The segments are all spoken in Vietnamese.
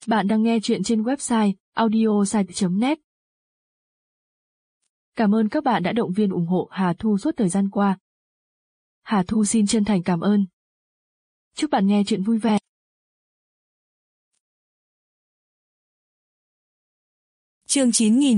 Bạn đang nghe chuyện trên website audiosite.net. Cảm ơn các bạn đã động viên ủng hộ Hà Thu suốt thời gian qua. Hà Thu xin chân thành cảm ơn. Chúc bạn nghe chuyện vui vẻ. Chương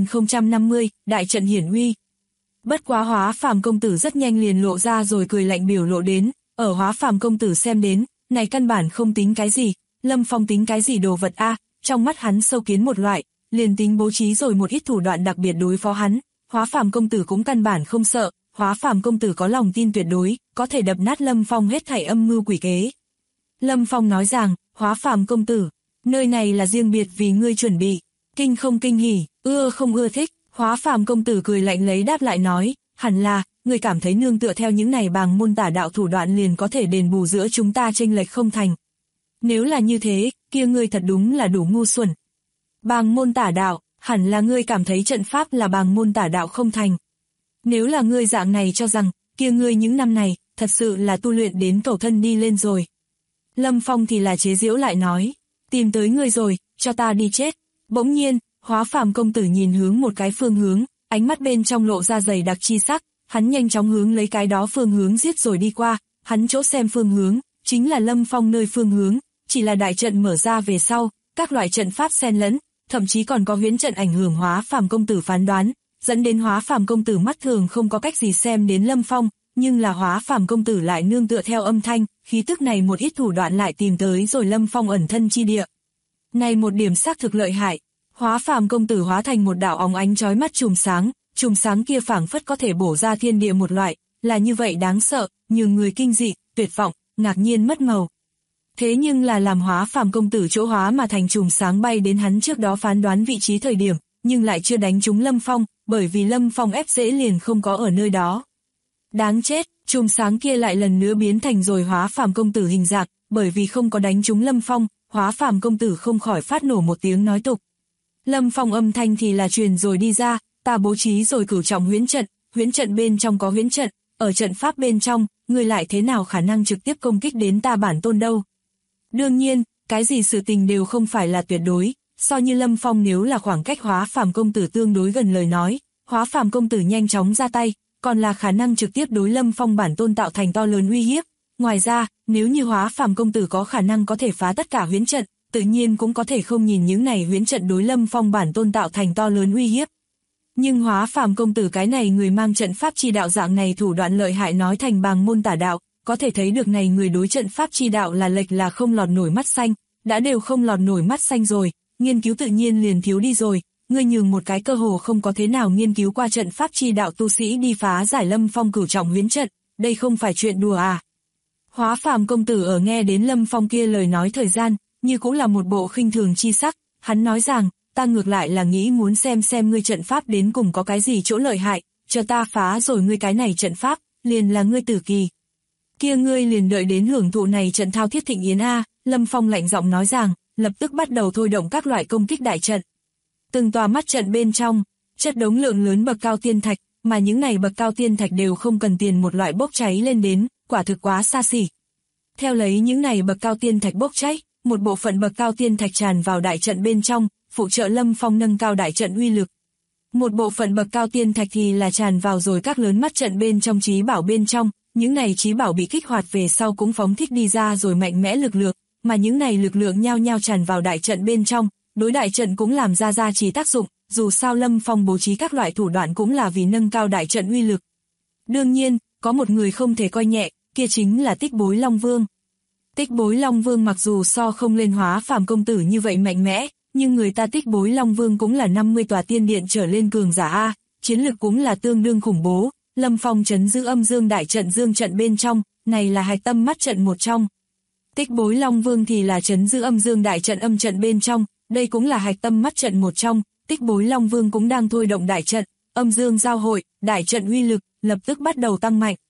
9050, Đại trận hiển uy. Bất quá Hóa Phàm công tử rất nhanh liền lộ ra rồi cười lạnh biểu lộ đến, ở Hóa Phàm công tử xem đến, này căn bản không tính cái gì, Lâm Phong tính cái gì đồ vật a, trong mắt hắn sâu kiến một loại, liền tính bố trí rồi một ít thủ đoạn đặc biệt đối phó hắn, Hóa Phàm công tử cũng căn bản không sợ, Hóa Phàm công tử có lòng tin tuyệt đối, có thể đập nát Lâm Phong hết thảy âm mưu quỷ kế. Lâm Phong nói rằng, Hóa Phàm công tử, nơi này là riêng biệt vì ngươi chuẩn bị, kinh không kinh hỉ, ưa không ưa thích. Hóa Phàm công tử cười lạnh lấy đáp lại nói, hẳn là, người cảm thấy nương tựa theo những này bàng môn tả đạo thủ đoạn liền có thể đền bù giữa chúng ta chênh lệch không thành. Nếu là như thế, kia ngươi thật đúng là đủ ngu xuẩn. Bàng môn tả đạo, hẳn là ngươi cảm thấy trận pháp là bàng môn tả đạo không thành. Nếu là ngươi dạng này cho rằng, kia ngươi những năm này, thật sự là tu luyện đến cầu thân đi lên rồi. Lâm Phong thì là chế giễu lại nói, tìm tới ngươi rồi, cho ta đi chết. Bỗng nhiên, Hóa Phàm công tử nhìn hướng một cái phương hướng, ánh mắt bên trong lộ ra dày đặc chi sắc, hắn nhanh chóng hướng lấy cái đó phương hướng giết rồi đi qua, hắn chỗ xem phương hướng, chính là Lâm Phong nơi phương hướng, chỉ là đại trận mở ra về sau, các loại trận pháp xen lẫn, thậm chí còn có huyễn trận ảnh hưởng Hóa Phàm công tử phán đoán, dẫn đến Hóa Phàm công tử mắt thường không có cách gì xem đến Lâm Phong, nhưng là Hóa Phàm công tử lại nương tựa theo âm thanh, khí tức này một ít thủ đoạn lại tìm tới rồi Lâm Phong ẩn thân chi địa. Này một điểm xác thực lợi hại. Hóa Phàm công tử hóa thành một đạo óng ánh chói mắt chùm sáng kia phảng phất có thể bổ ra thiên địa một loại, là như vậy đáng sợ, nhường người kinh dị, tuyệt vọng, ngạc nhiên mất màu. Thế nhưng là làm Hóa Phàm công tử chỗ hóa mà thành chùm sáng bay đến hắn trước đó phán đoán vị trí thời điểm, nhưng lại chưa đánh trúng Lâm Phong, bởi vì Lâm Phong ép dễ liền không có ở nơi đó. Đáng chết, chùm sáng kia lại lần nữa biến thành rồi Hóa Phàm công tử hình dạng, bởi vì không có đánh trúng Lâm Phong, Hóa Phàm công tử không khỏi phát nổ một tiếng nói tục. Lâm Phong âm thanh thì là truyền rồi đi ra, ta bố trí rồi cửu trọng huyễn trận bên trong có huyễn trận, ở trận pháp bên trong, người lại thế nào khả năng trực tiếp công kích đến ta bản tôn đâu. Đương nhiên, cái gì sự tình đều không phải là tuyệt đối, so như Lâm Phong nếu là khoảng cách Hóa Phàm công tử tương đối gần lời nói, Hóa Phàm công tử nhanh chóng ra tay, còn là khả năng trực tiếp đối Lâm Phong bản tôn tạo thành to lớn uy hiếp. Ngoài ra, nếu như Hóa Phàm công tử có khả năng có thể phá tất cả huyễn trận, tự nhiên cũng có thể không nhìn những này huyễn trận đối Lâm Phong bản tôn tạo thành to lớn uy hiếp. Nhưng Hóa Phàm công tử cái này người mang trận pháp chi đạo dạng này thủ đoạn lợi hại nói thành bàng môn tả đạo, có thể thấy được này người đối trận pháp chi đạo là lệch là không lọt nổi mắt xanh, đã đều không lọt nổi mắt xanh rồi, nghiên cứu tự nhiên liền thiếu đi rồi, ngươi nhường một cái cơ hồ không có thế nào nghiên cứu qua trận pháp chi đạo tu sĩ đi phá giải Lâm Phong cửu trọng huyễn trận, đây không phải chuyện đùa à. Hóa Phàm công tử ở nghe đến Lâm Phong kia lời nói thời gian, như cũng là một bộ khinh thường chi sắc, hắn nói rằng, ta ngược lại là nghĩ muốn xem ngươi trận pháp đến cùng có cái gì chỗ lợi hại, chờ ta phá rồi ngươi cái này trận pháp, liền là ngươi tử kỳ. Kia ngươi liền đợi đến hưởng thụ này trận thao thiết thịnh yến a, Lâm Phong lạnh giọng nói rằng, lập tức bắt đầu thôi động các loại công kích đại trận. Từng tòa mắt trận bên trong, chất đống lượng lớn bậc cao tiên thạch, mà những này bậc cao tiên thạch đều không cần tiền một loại bốc cháy lên đến, quả thực quá xa xỉ. Theo lấy những này bậc cao tiên thạch bốc cháy, một bộ phận bậc cao tiên thạch tràn vào đại trận bên trong, phụ trợ Lâm Phong nâng cao đại trận uy lực. Một bộ phận bậc cao tiên thạch thì là tràn vào rồi các lớn mắt trận bên trong trí bảo bên trong, những này trí bảo bị kích hoạt về sau cũng phóng thích đi ra rồi mạnh mẽ lực lượng, mà những này lực lượng nhao nhao tràn vào đại trận bên trong, đối đại trận cũng làm ra chỉ tác dụng, dù sao Lâm Phong bố trí các loại thủ đoạn cũng là vì nâng cao đại trận uy lực. Đương nhiên, có một người không thể coi nhẹ, kia chính là Tích Bối Long Vương. Tích Bối Long Vương mặc dù so không lên Hóa Phàm công tử như vậy mạnh mẽ, nhưng người ta Tích Bối Long Vương cũng là 50 tòa tiên điện trở lên cường giả a, chiến lực cũng là tương đương khủng bố. Lâm Phong trấn giữ âm dương đại trận dương trận bên trong, này là hạch tâm mắt trận một trong. Tích Bối Long Vương thì là trấn giữ âm dương đại trận âm trận bên trong, đây cũng là hạch tâm mắt trận một trong. Tích Bối Long Vương cũng đang thôi động đại trận, âm dương giao hội, đại trận uy lực lập tức bắt đầu tăng mạnh.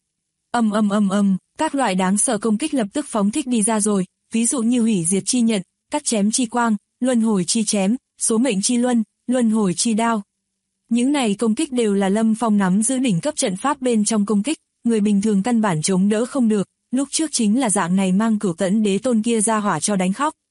Các loại đáng sợ công kích lập tức phóng thích đi ra rồi, ví dụ như hủy diệt chi nhận, cắt chém chi quang, luân hồi chi chém, số mệnh chi luân hồi chi đao. Những này công kích đều là Lâm Phong nắm giữ đỉnh cấp trận pháp bên trong công kích, người bình thường căn bản chống đỡ không được, lúc trước chính là dạng này mang Cửu Tẫn Đế Tôn kia ra hỏa cho đánh khóc.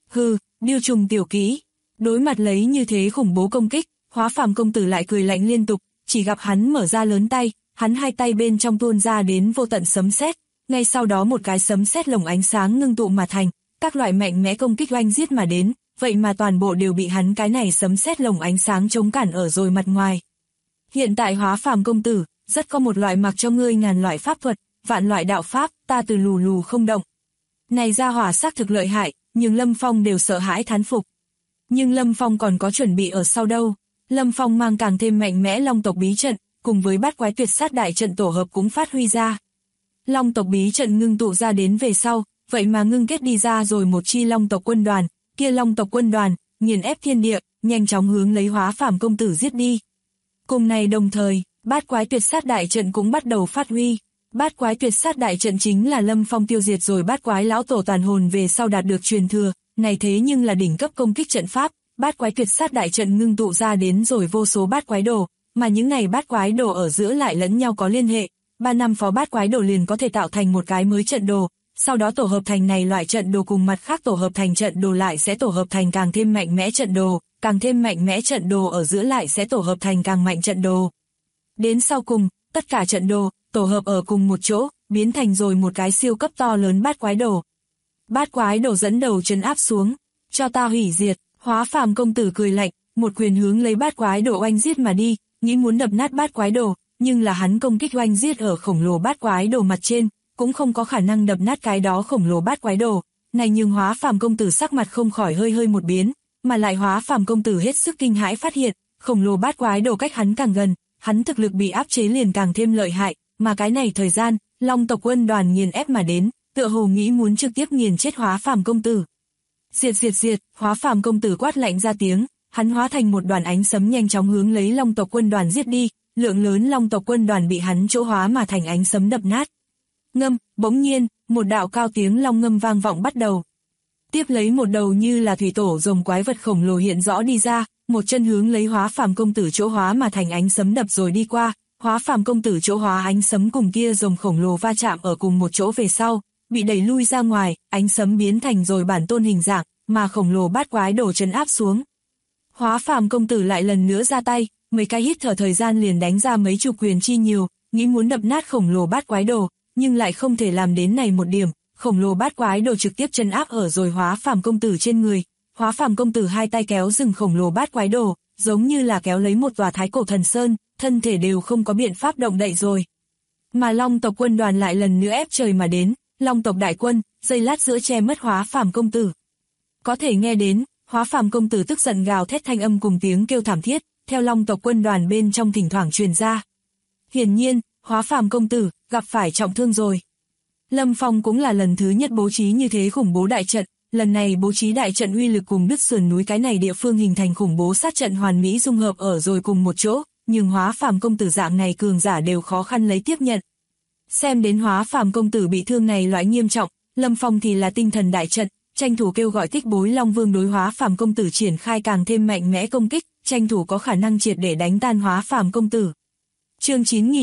Hừ, điêu trùng tiểu kỹ. Đối mặt lấy như thế khủng bố công kích, Hóa Phàm công tử lại cười lạnh liên tục, chỉ gặp hắn mở ra lớn tay, hắn hai tay bên trong tuôn ra đến vô tận sấm sét, ngay sau đó một cái sấm sét lồng ánh sáng ngưng tụ mà thành, các loại mạnh mẽ công kích oanh giết mà đến, vậy mà toàn bộ đều bị hắn cái này sấm sét lồng ánh sáng chống cản ở rồi mặt ngoài. Hiện tại Hóa Phàm công tử, rất có một loại mặc cho ngươi ngàn loại pháp thuật, vạn loại đạo pháp, ta từ lù lù không động. Này ra hỏa xác thực lợi hại, nhưng Lâm Phong đều sợ hãi thán phục. Nhưng Lâm Phong còn có chuẩn bị ở sau đâu. Lâm Phong mang càng thêm mạnh mẽ Long tộc bí trận, cùng với bát quái tuyệt sát đại trận tổ hợp cũng phát huy ra. Long tộc bí trận ngưng tụ ra đến về sau, vậy mà ngưng kết đi ra rồi một chi Long tộc quân đoàn, kia Long tộc quân đoàn, nghiền ép thiên địa, nhanh chóng hướng lấy Hóa Phàm công tử giết đi. Cùng này đồng thời, bát quái tuyệt sát đại trận cũng bắt đầu phát huy. Bát quái tuyệt sát đại trận chính là Lâm Phong tiêu diệt rồi bát quái lão tổ tàn hồn về sau đạt được truyền thừa, này thế nhưng là đỉnh cấp công kích trận pháp, bát quái tuyệt sát đại trận ngưng tụ ra đến rồi vô số bát quái đồ, mà những này bát quái đồ ở giữa lại lẫn nhau có liên hệ, 3 năm phó bát quái đồ liền có thể tạo thành một cái mới trận đồ, sau đó tổ hợp thành này loại trận đồ cùng mặt khác tổ hợp thành trận đồ lại sẽ tổ hợp thành càng thêm mạnh mẽ trận đồ, càng thêm mạnh mẽ trận đồ ở giữa lại sẽ tổ hợp thành càng mạnh trận đồ. Đến sau cùng, tất cả trận đồ tổ hợp ở cùng một chỗ, biến thành rồi một cái siêu cấp to lớn bát quái đồ. Bát quái đồ dẫn đầu trấn áp xuống, cho ta hủy diệt. Hóa Phàm công tử cười lạnh, một quyền hướng lấy bát quái đồ oanh giết mà đi, nghĩ muốn đập nát bát quái đồ, nhưng là hắn công kích oanh giết ở khổng lồ bát quái đồ mặt trên, cũng không có khả năng đập nát cái đó khổng lồ bát quái đồ. Này nhưng Hóa Phàm công tử sắc mặt không khỏi hơi một biến, mà lại Hóa Phàm công tử hết sức kinh hãi phát hiện, khổng lồ bát quái đồ cách hắn càng gần, hắn thực lực bị áp chế liền càng thêm lợi hại, mà cái này thời gian, Long tộc quân đoàn nghiền ép mà đến, tựa hồ nghĩ muốn trực tiếp nghiền chết Hóa Phàm công tử. Diệt diệt diệt, Hóa Phàm công tử quát lạnh ra tiếng, hắn hóa thành một đoàn ánh sấm nhanh chóng hướng lấy Long tộc quân đoàn giết đi, lượng lớn Long tộc quân đoàn bị hắn chỗ hóa mà thành ánh sấm đập nát. Ngâm, bỗng nhiên, một đạo cao tiếng long ngâm vang vọng bắt đầu. Tiếp lấy một đầu như là thủy tổ rồng quái vật khổng lồ hiện rõ đi ra, một chân hướng lấy Hóa Phàm công tử chỗ hóa mà thành ánh sấm đập rồi đi qua, Hóa Phàm công tử chỗ hóa ánh sấm cùng kia rồng khổng lồ va chạm ở cùng một chỗ về sau, bị đẩy lui ra ngoài, ánh sấm biến thành rồi bản tôn hình dạng, mà khổng lồ bát quái đồ trấn áp xuống. Hóa Phàm công tử lại lần nữa ra tay, mấy cái hít thở thời gian liền đánh ra mấy chục quyền chi nhiều, nghĩ muốn đập nát khổng lồ bát quái đồ, nhưng lại không thể làm đến này một điểm, khổng lồ bát quái đồ trực tiếp trấn áp ở rồi Hóa Phàm công tử trên người. Hóa Phàm công tử hai tay kéo dừng khổng lồ bát quái đồ, giống như là kéo lấy một tòa thái cổ thần sơn, thân thể đều không có biện pháp động đậy rồi. Mà Long tộc quân đoàn lại lần nữa ép trời mà đến, Long tộc đại quân, giây lát giữa che mất Hóa Phàm công tử. Có thể nghe đến, Hóa Phàm công tử tức giận gào thét thanh âm cùng tiếng kêu thảm thiết, theo Long tộc quân đoàn bên trong thỉnh thoảng truyền ra. Hiển nhiên, Hóa Phàm công tử gặp phải trọng thương rồi. Lâm Phong cũng là lần thứ nhất bố trí như thế khủng bố đại trận, lần này bố trí đại trận uy lực cùng đứt sườn núi cái này địa phương hình thành khủng bố sát trận hoàn mỹ dung hợp ở rồi cùng một chỗ, nhưng Hóa Phàm công tử dạng này cường giả đều khó khăn lấy tiếp nhận. Xem đến Hóa Phàm công tử bị thương này loại nghiêm trọng, Lâm Phong thì là tinh thần đại trận, tranh thủ kêu gọi Tích Bối Long Vương đối Hóa Phàm công tử triển khai càng thêm mạnh mẽ công kích, tranh thủ có khả năng triệt để đánh tan Hóa Phàm công tử. Chương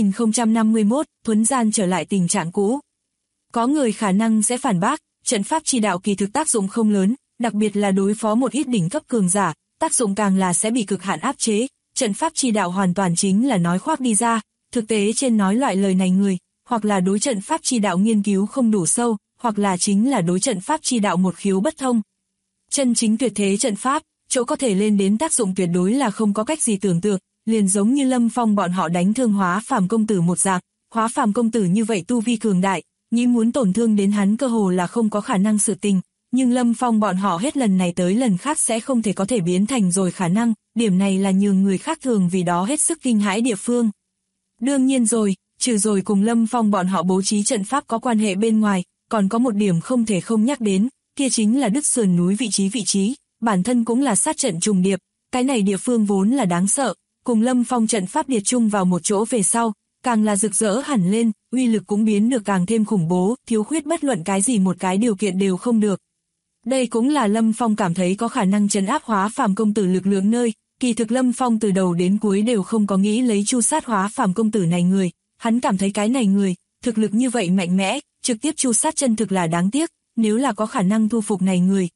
9051, thuấn gian trở lại tình trạng cũ. Có người khả năng sẽ phản bác, trận pháp chi đạo kỳ thực tác dụng không lớn, đặc biệt là đối phó một ít đỉnh cấp cường giả, tác dụng càng là sẽ bị cực hạn áp chế, trận pháp chi đạo hoàn toàn chính là nói khoác đi ra, thực tế trên nói loại lời này người, hoặc là đối trận pháp chi đạo nghiên cứu không đủ sâu, hoặc là chính là đối trận pháp chi đạo một khiếu bất thông. Chân chính tuyệt thế trận pháp, chỗ có thể lên đến tác dụng tuyệt đối là không có cách gì tưởng tượng, liền giống như Lâm Phong bọn họ đánh thương Hóa Phàm công tử một dạng, Hóa Phàm công tử như vậy tu vi cường đại, nghĩ muốn tổn thương đến hắn cơ hồ là không có khả năng sự tình, nhưng Lâm Phong bọn họ hết lần này tới lần khác sẽ không thể có thể biến thành rồi khả năng, điểm này là nhường người khác thường vì đó hết sức kinh hãi địa phương. Đương nhiên rồi, trừ rồi cùng Lâm Phong bọn họ bố trí trận pháp có quan hệ bên ngoài, còn có một điểm không thể không nhắc đến, kia chính là đứt sườn núi vị trí, bản thân cũng là sát trận trùng điệp, cái này địa phương vốn là đáng sợ, cùng Lâm Phong trận pháp điệt chung vào một chỗ về sau, càng là rực rỡ hẳn lên, uy lực cũng biến được càng thêm khủng bố, thiếu khuyết bất luận cái gì một cái điều kiện đều không được. Đây cũng là Lâm Phong cảm thấy có khả năng trấn áp Hóa Phàm công tử lực lượng nơi, kỳ thực Lâm Phong từ đầu đến cuối đều không có nghĩ lấy chu sát Hóa Phàm công tử này người, hắn cảm thấy cái này người, thực lực như vậy mạnh mẽ, trực tiếp chu sát chân thực là đáng tiếc, nếu là có khả năng thu phục này người,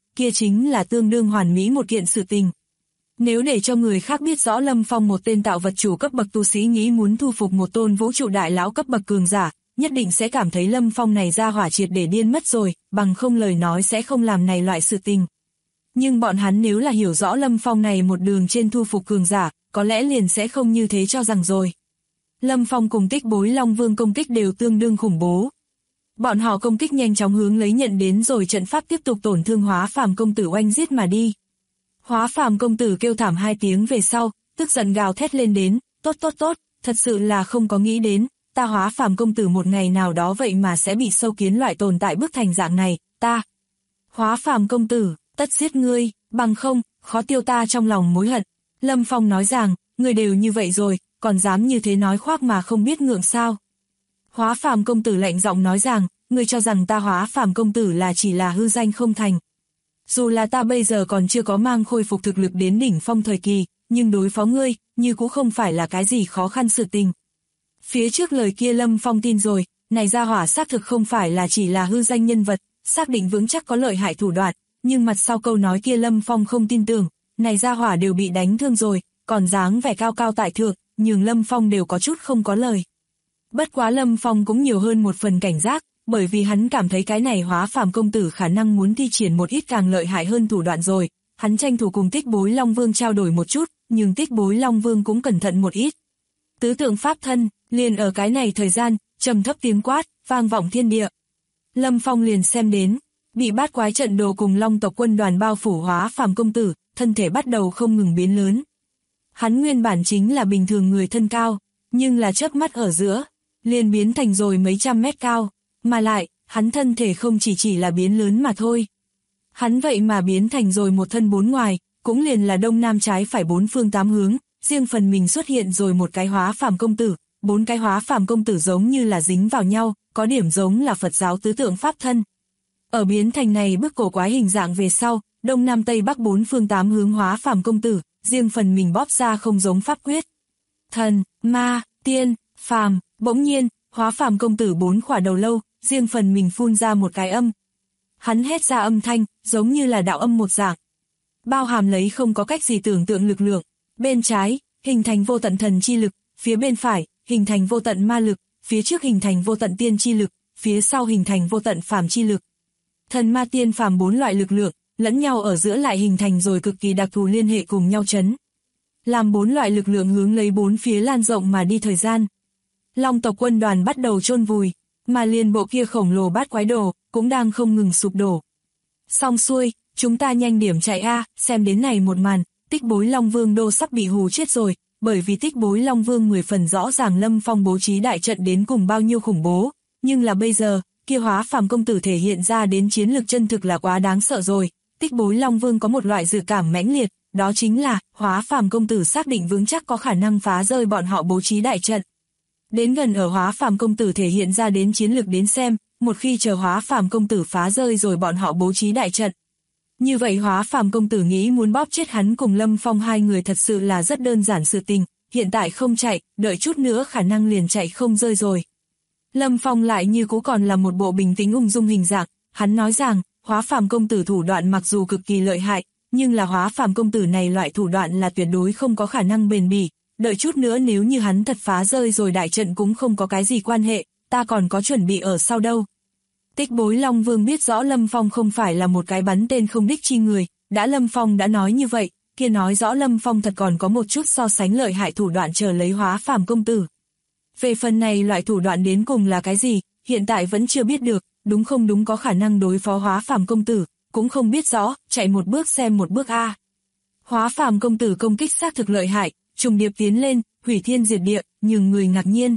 kia chính là tương đương hoàn mỹ một kiện sự tình. Nếu để cho người khác biết rõ Lâm Phong một tên tạo vật chủ cấp bậc tu sĩ nghĩ muốn thu phục một tôn vũ trụ đại lão cấp bậc cường giả, nhất định sẽ cảm thấy Lâm Phong này ra hỏa triệt để điên mất rồi, bằng không lời nói sẽ không làm này loại sự tình. Nhưng bọn hắn nếu là hiểu rõ Lâm Phong này một đường trên thu phục cường giả, có lẽ liền sẽ không như thế cho rằng rồi. Lâm Phong cùng Tích Bối Long Vương công kích đều tương đương khủng bố. Bọn họ công kích nhanh chóng hướng lấy nhận đến rồi trận pháp tiếp tục tổn thương Hóa Phàm công tử oanh giết mà đi. Hóa Phàm công tử kêu thảm 2 tiếng về sau, tức giận gào thét lên đến, tốt, thật sự là không có nghĩ đến, ta Hóa Phàm công tử một ngày nào đó vậy mà sẽ bị sâu kiến loại tồn tại bức thành dạng này, ta. Hóa Phàm công tử, tất giết ngươi, bằng không, khó tiêu ta trong lòng mối hận. Lâm Phong nói rằng, ngươi đều như vậy rồi, còn dám như thế nói khoác mà không biết ngượng sao. Hóa Phàm công tử lạnh giọng nói rằng, ngươi cho rằng ta Hóa Phàm công tử là chỉ là hư danh không thành. Dù là ta bây giờ còn chưa có mang khôi phục thực lực đến đỉnh phong thời kỳ, nhưng đối phó ngươi, như cũng không phải là cái gì khó khăn sự tình. Phía trước lời kia Lâm Phong tin rồi, này gia hỏa xác thực không phải là chỉ là hư danh nhân vật, xác định vững chắc có lợi hại thủ đoạn, nhưng mặt sau câu nói kia Lâm Phong không tin tưởng, này gia hỏa đều bị đánh thương rồi, còn dáng vẻ cao cao tại thượng, nhường Lâm Phong đều có chút không có lời. Bất quá Lâm Phong cũng nhiều hơn một phần cảnh giác, bởi vì hắn cảm thấy cái này Hóa Phàm công tử khả năng muốn thi triển một ít càng lợi hại hơn thủ đoạn rồi, hắn tranh thủ cùng Tích Bối Long Vương trao đổi một chút, nhưng Tích Bối Long Vương cũng cẩn thận một ít. Tứ tượng pháp thân, liền ở cái này thời gian, trầm thấp tiếng quát, vang vọng thiên địa. Lâm Phong liền xem đến, bị bát quái trận đồ cùng Long tộc quân đoàn bao phủ Hóa Phàm công tử, thân thể bắt đầu không ngừng biến lớn. Hắn nguyên bản chính là bình thường người thân cao, nhưng là chớp mắt ở giữa, liền biến thành rồi mấy trăm mét cao, mà lại, hắn thân thể không chỉ là biến lớn mà thôi. Hắn vậy mà biến thành rồi một thân 4 ngoài, cũng liền là đông nam trái phải 4 phương 8 hướng, riêng phần mình xuất hiện rồi một cái Hóa Phàm công tử, 4 cái Hóa Phàm công tử giống như là dính vào nhau, có điểm giống là Phật giáo tứ tượng pháp thân. Ở biến thành này bức cổ quái hình dạng về sau, đông nam tây bắc 4 phương 8 hướng Hóa Phàm công tử, riêng phần mình bóp ra không giống pháp quyết. Thần, ma, tiên, phàm, bỗng nhiên, Hóa Phàm công tử 4 khỏa đầu lâu, riêng phần mình phun ra một cái âm. Hắn hét ra âm thanh, giống như là đạo âm một dạng. Bao hàm lấy không có cách gì tưởng tượng lực lượng. Bên trái, hình thành vô tận thần chi lực, phía bên phải, hình thành vô tận ma lực, phía trước hình thành vô tận tiên chi lực, phía sau hình thành vô tận phàm chi lực. Thần ma tiên phàm 4 loại lực lượng, lẫn nhau ở giữa lại hình thành rồi cực kỳ đặc thù liên hệ cùng nhau chấn. Làm 4 loại lực lượng hướng lấy 4 phía lan rộng mà đi thời gian. Long tộc quân đoàn bắt đầu chôn vùi, mà liền bộ kia khổng lồ bát quái đồ, cũng đang không ngừng sụp đổ. Xong xuôi, chúng ta nhanh điểm chạy a, xem đến này một màn, Tích Bối Long Vương đô sắp bị hù chết rồi, bởi vì Tích Bối Long Vương 10 phần rõ ràng Lâm Phong bố trí đại trận đến cùng bao nhiêu khủng bố, nhưng là bây giờ, kia Hóa Phàm công tử thể hiện ra đến chiến lực chân thực là quá đáng sợ rồi. Tích Bối Long Vương có một loại dự cảm mãnh liệt, đó chính là Hóa Phàm công tử xác định vững chắc có khả năng phá rơi bọn họ bố trí đại trận. Đến gần ở Hóa Phàm công tử thể hiện ra đến chiến lực đến xem, một khi chờ Hóa Phàm công tử phá rơi rồi bọn họ bố trí đại trận. Như vậy Hóa Phàm công tử nghĩ muốn bóp chết hắn cùng Lâm Phong hai người thật sự là rất đơn giản sự tình, hiện tại không chạy, đợi chút nữa khả năng liền chạy không rơi rồi. Lâm Phong lại như cũ còn là một bộ bình tĩnh ung dung hình dạng, hắn nói rằng, Hóa Phàm công tử thủ đoạn mặc dù cực kỳ lợi hại, nhưng là Hóa Phàm công tử này loại thủ đoạn là tuyệt đối không có khả năng bền bỉ, đợi chút nữa nếu như hắn thật phá rơi rồi đại trận cũng không có cái gì quan hệ, ta còn có chuẩn bị ở sau đâu. Tích Bối Long Vương biết rõ Lâm Phong không phải là một cái bắn tên không đích chi người, đã Lâm Phong đã nói như vậy, kia nói rõ Lâm Phong thật còn có một chút so sánh lợi hại thủ đoạn chờ lấy Hóa Phàm công tử. Về phần này loại thủ đoạn đến cùng là cái gì, hiện tại vẫn chưa biết được, đúng không đúng có khả năng đối phó Hóa Phàm công tử, cũng không biết rõ, chạy một bước xem một bước a. Hóa Phàm công tử công kích xác thực lợi hại, trùng điệp tiến lên, hủy thiên diệt địa, nhưng người ngạc nhiên.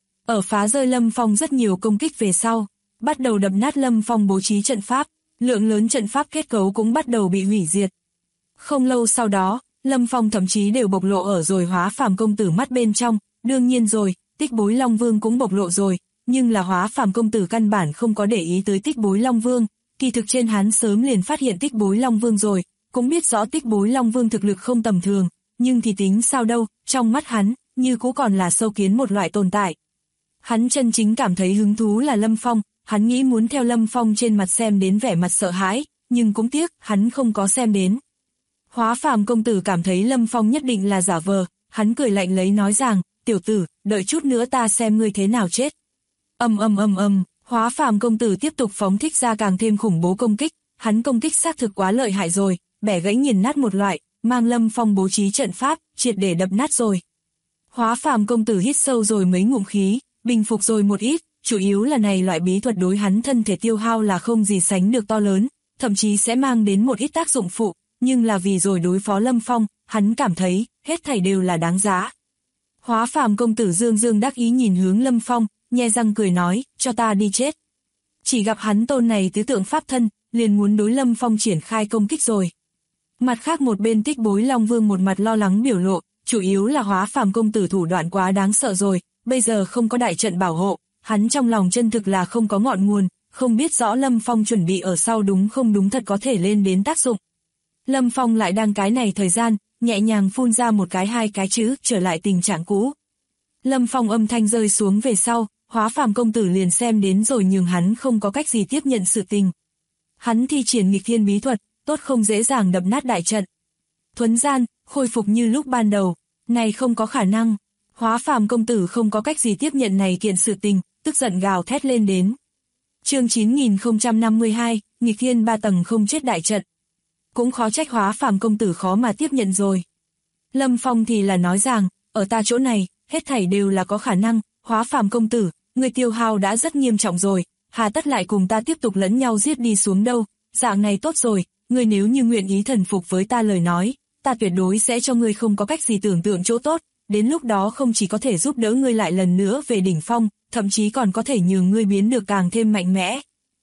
Ở phá rơi Lâm Phong rất nhiều công kích về sau, bắt đầu đập nát Lâm Phong bố trí trận pháp, lượng lớn trận pháp kết cấu cũng bắt đầu bị hủy diệt. Không lâu sau đó, Lâm Phong thậm chí đều bộc lộ ở rồi Hóa Phàm công tử mắt bên trong, đương nhiên rồi, Tích Bối Long Vương cũng bộc lộ rồi, nhưng là Hóa Phàm công tử căn bản không có để ý tới Tích Bối Long Vương, kỳ thực trên hắn sớm liền phát hiện Tích Bối Long Vương rồi, cũng biết rõ Tích Bối Long Vương thực lực không tầm thường, nhưng thì tính sao đâu, trong mắt hắn, như cũ còn là sâu kiến một loại tồn tại. Hắn chân chính cảm thấy hứng thú là Lâm Phong, hắn nghĩ muốn theo Lâm Phong trên mặt xem đến vẻ mặt sợ hãi, nhưng cũng tiếc, hắn không có xem đến. Hóa phàm công tử cảm thấy Lâm Phong nhất định là giả vờ, hắn cười lạnh lấy nói rằng, tiểu tử, đợi chút nữa ta xem ngươi thế nào chết. Hóa phàm công tử tiếp tục phóng thích ra càng thêm khủng bố công kích, hắn công kích xác thực quá lợi hại rồi, bẻ gãy nghiền nát một loại, mang Lâm Phong bố trí trận pháp, triệt để đập nát rồi. Hóa phàm công tử hít sâu rồi mấy ngụm khí, bình phục rồi một ít, chủ yếu là này loại bí thuật đối hắn thân thể tiêu hao là không gì sánh được to lớn, thậm chí sẽ mang đến một ít tác dụng phụ, nhưng là vì rồi đối phó Lâm Phong, hắn cảm thấy, hết thảy đều là đáng giá. Hóa phàm công tử dương dương đắc ý nhìn hướng Lâm Phong, nhe răng cười nói, cho ta đi chết. Chỉ gặp hắn tôn này tứ tượng pháp thân, liền muốn đối Lâm Phong triển khai công kích rồi. Mặt khác một bên Tích Bối Long Vương một mặt lo lắng biểu lộ, chủ yếu là hóa phàm công tử thủ đoạn quá đáng sợ rồi, bây giờ không có đại trận bảo hộ, hắn trong lòng chân thực là không có ngọn nguồn, không biết rõ Lâm Phong chuẩn bị ở sau đúng không đúng thật có thể lên đến tác dụng. Lâm Phong lại đang cái này thời gian, nhẹ nhàng phun ra một cái hai cái chữ, trở lại tình trạng cũ. Lâm Phong âm thanh rơi xuống về sau, hóa phàm công tử liền xem đến rồi nhưng hắn không có cách gì tiếp nhận sự tình. Hắn thi triển nghịch thiên bí thuật, tốt không dễ dàng đập nát đại trận. Thuấn gian, khôi phục như lúc ban đầu, này không có khả năng. Hóa phàm công tử không có cách gì tiếp nhận này kiện sự tình, tức giận gào thét lên đến. Chương 9052, nghịch thiên 3 tầng không chết đại trận. Cũng khó trách hóa phàm công tử khó mà tiếp nhận rồi. Lâm Phong thì là nói rằng, ở ta chỗ này, hết thảy đều là có khả năng, hóa phàm công tử, người tiêu hao đã rất nghiêm trọng rồi, hà tất lại cùng ta tiếp tục lẫn nhau giết đi xuống đâu, dạng này tốt rồi, người nếu như nguyện ý thần phục với ta lời nói, ta tuyệt đối sẽ cho ngươi không có cách gì tưởng tượng chỗ tốt, đến lúc đó không chỉ có thể giúp đỡ ngươi lại lần nữa về đỉnh phong, thậm chí còn có thể nhường ngươi biến được càng thêm mạnh mẽ.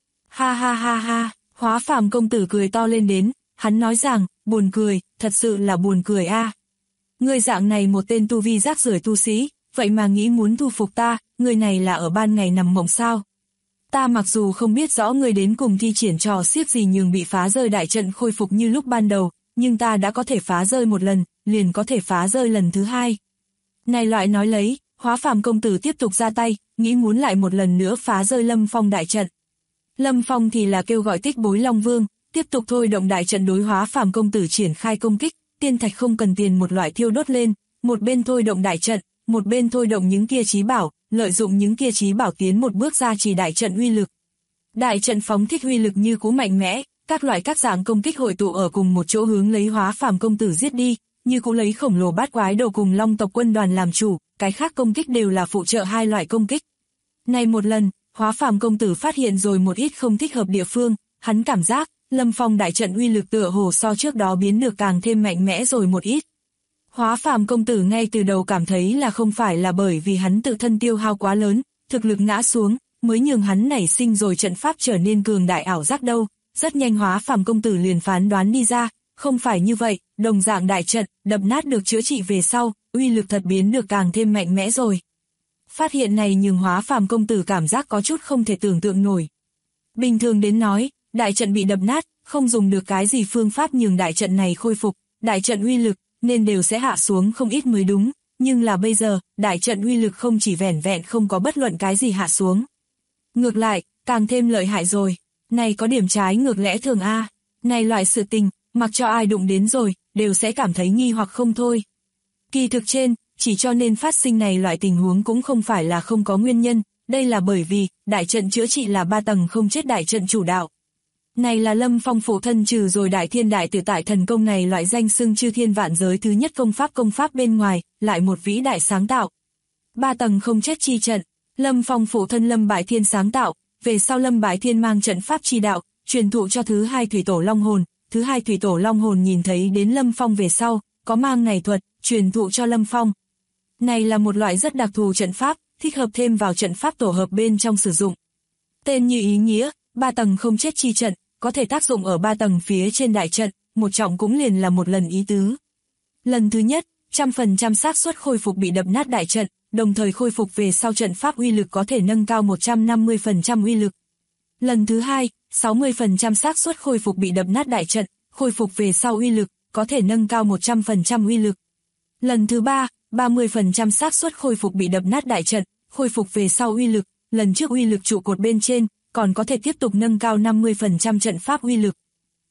Ha ha ha ha, hóa phàm công tử cười to lên đến, hắn nói rằng, buồn cười, thật sự là buồn cười a. Ngươi dạng này một tên tu vi rác rưởi tu sĩ, vậy mà nghĩ muốn thu phục ta, người này là ở ban ngày nằm mộng sao? Ta mặc dù không biết rõ người đến cùng thi triển trò xiếc gì nhưng bị phá rơi đại trận khôi phục như lúc ban đầu, nhưng ta đã có thể phá rơi một lần, liền có thể phá rơi lần thứ hai. Này loại nói lấy, hóa phàm công tử tiếp tục ra tay, nghĩ muốn lại một lần nữa phá rơi Lâm Phong đại trận. Lâm Phong thì là kêu gọi Tích Bối Long Vương, tiếp tục thôi động đại trận đối hóa phàm công tử triển khai công kích, tiên thạch không cần tiền một loại thiêu đốt lên, một bên thôi động đại trận, một bên thôi động những kia chí bảo, lợi dụng những kia chí bảo tiến một bước ra chỉ đại trận uy lực. Đại trận phóng thích uy lực như cú mạnh mẽ, các loại các dạng công kích hội tụ ở cùng một chỗ hướng lấy hóa phàm công tử giết đi, như cú lấy khổng lồ bát quái đồ cùng Long tộc quân đoàn làm chủ, cái khác công kích đều là phụ trợ hai loại công kích. Này một lần, hóa phàm công tử phát hiện rồi một ít không thích hợp địa phương, hắn cảm giác Lâm Phong đại trận uy lực tựa hồ so trước đó biến được càng thêm mạnh mẽ rồi một ít. Hóa phàm công tử ngay từ đầu cảm thấy là không phải là bởi vì hắn tự thân tiêu hao quá lớn, thực lực ngã xuống, mới nhường hắn nảy sinh rồi trận pháp trở nên cường đại ảo giác đâu. Rất nhanh hóa phàm công tử liền phán đoán đi ra, không phải như vậy, đồng dạng đại trận, đập nát được chữa trị về sau, uy lực thật biến được càng thêm mạnh mẽ rồi. Phát hiện này nhường hóa phàm công tử cảm giác có chút không thể tưởng tượng nổi. Bình thường đến nói, đại trận bị đập nát, không dùng được cái gì phương pháp nhường đại trận này khôi phục, đại trận uy lực, nên đều sẽ hạ xuống không ít mới đúng, nhưng là bây giờ, đại trận uy lực không chỉ vẻn vẹn không có bất luận cái gì hạ xuống. Ngược lại, càng thêm lợi hại rồi, này có điểm trái ngược lẽ thường a. Này loại sự tình, mặc cho ai đụng đến rồi, đều sẽ cảm thấy nghi hoặc không thôi. Kỳ thực trên, chỉ cho nên phát sinh này loại tình huống cũng không phải là không có nguyên nhân, đây là bởi vì, đại trận chữa trị là 3 tầng không chết đại trận chủ đạo. Này là Lâm Phong phụ thân trừ rồi đại thiên đại tự tại thần công này loại danh xưng chư thiên vạn giới thứ nhất công pháp bên ngoài, lại một vĩ đại sáng tạo. 3 tầng không chết chi trận, Lâm Phong phụ thân Lâm Bái Thiên sáng tạo, về sau Lâm Bái Thiên mang trận pháp chi đạo, truyền thụ cho thứ hai thủy tổ Long Hồn, thứ hai thủy tổ Long Hồn nhìn thấy đến Lâm Phong về sau, có mang này thuật, truyền thụ cho Lâm Phong. Này là một loại rất đặc thù trận pháp, thích hợp thêm vào trận pháp tổ hợp bên trong sử dụng. Tên như ý nghĩa, 3 tầng không chết chi trận, có thể tác dụng ở 3 tầng phía trên đại trận, một trọng cũng liền là một lần ý tứ. Lần thứ nhất, 100% xác suất khôi phục bị đập nát đại trận, đồng thời khôi phục về sau trận pháp uy lực có thể nâng cao 150% uy lực. Lần thứ hai, 60% xác suất khôi phục bị đập nát đại trận, khôi phục về sau uy lực, có thể nâng cao 100% uy lực. Lần thứ ba, 30% xác suất khôi phục bị đập nát đại trận, khôi phục về sau uy lực, lần trước uy lực trụ cột bên trên, còn có thể tiếp tục nâng cao 50% trận pháp uy lực.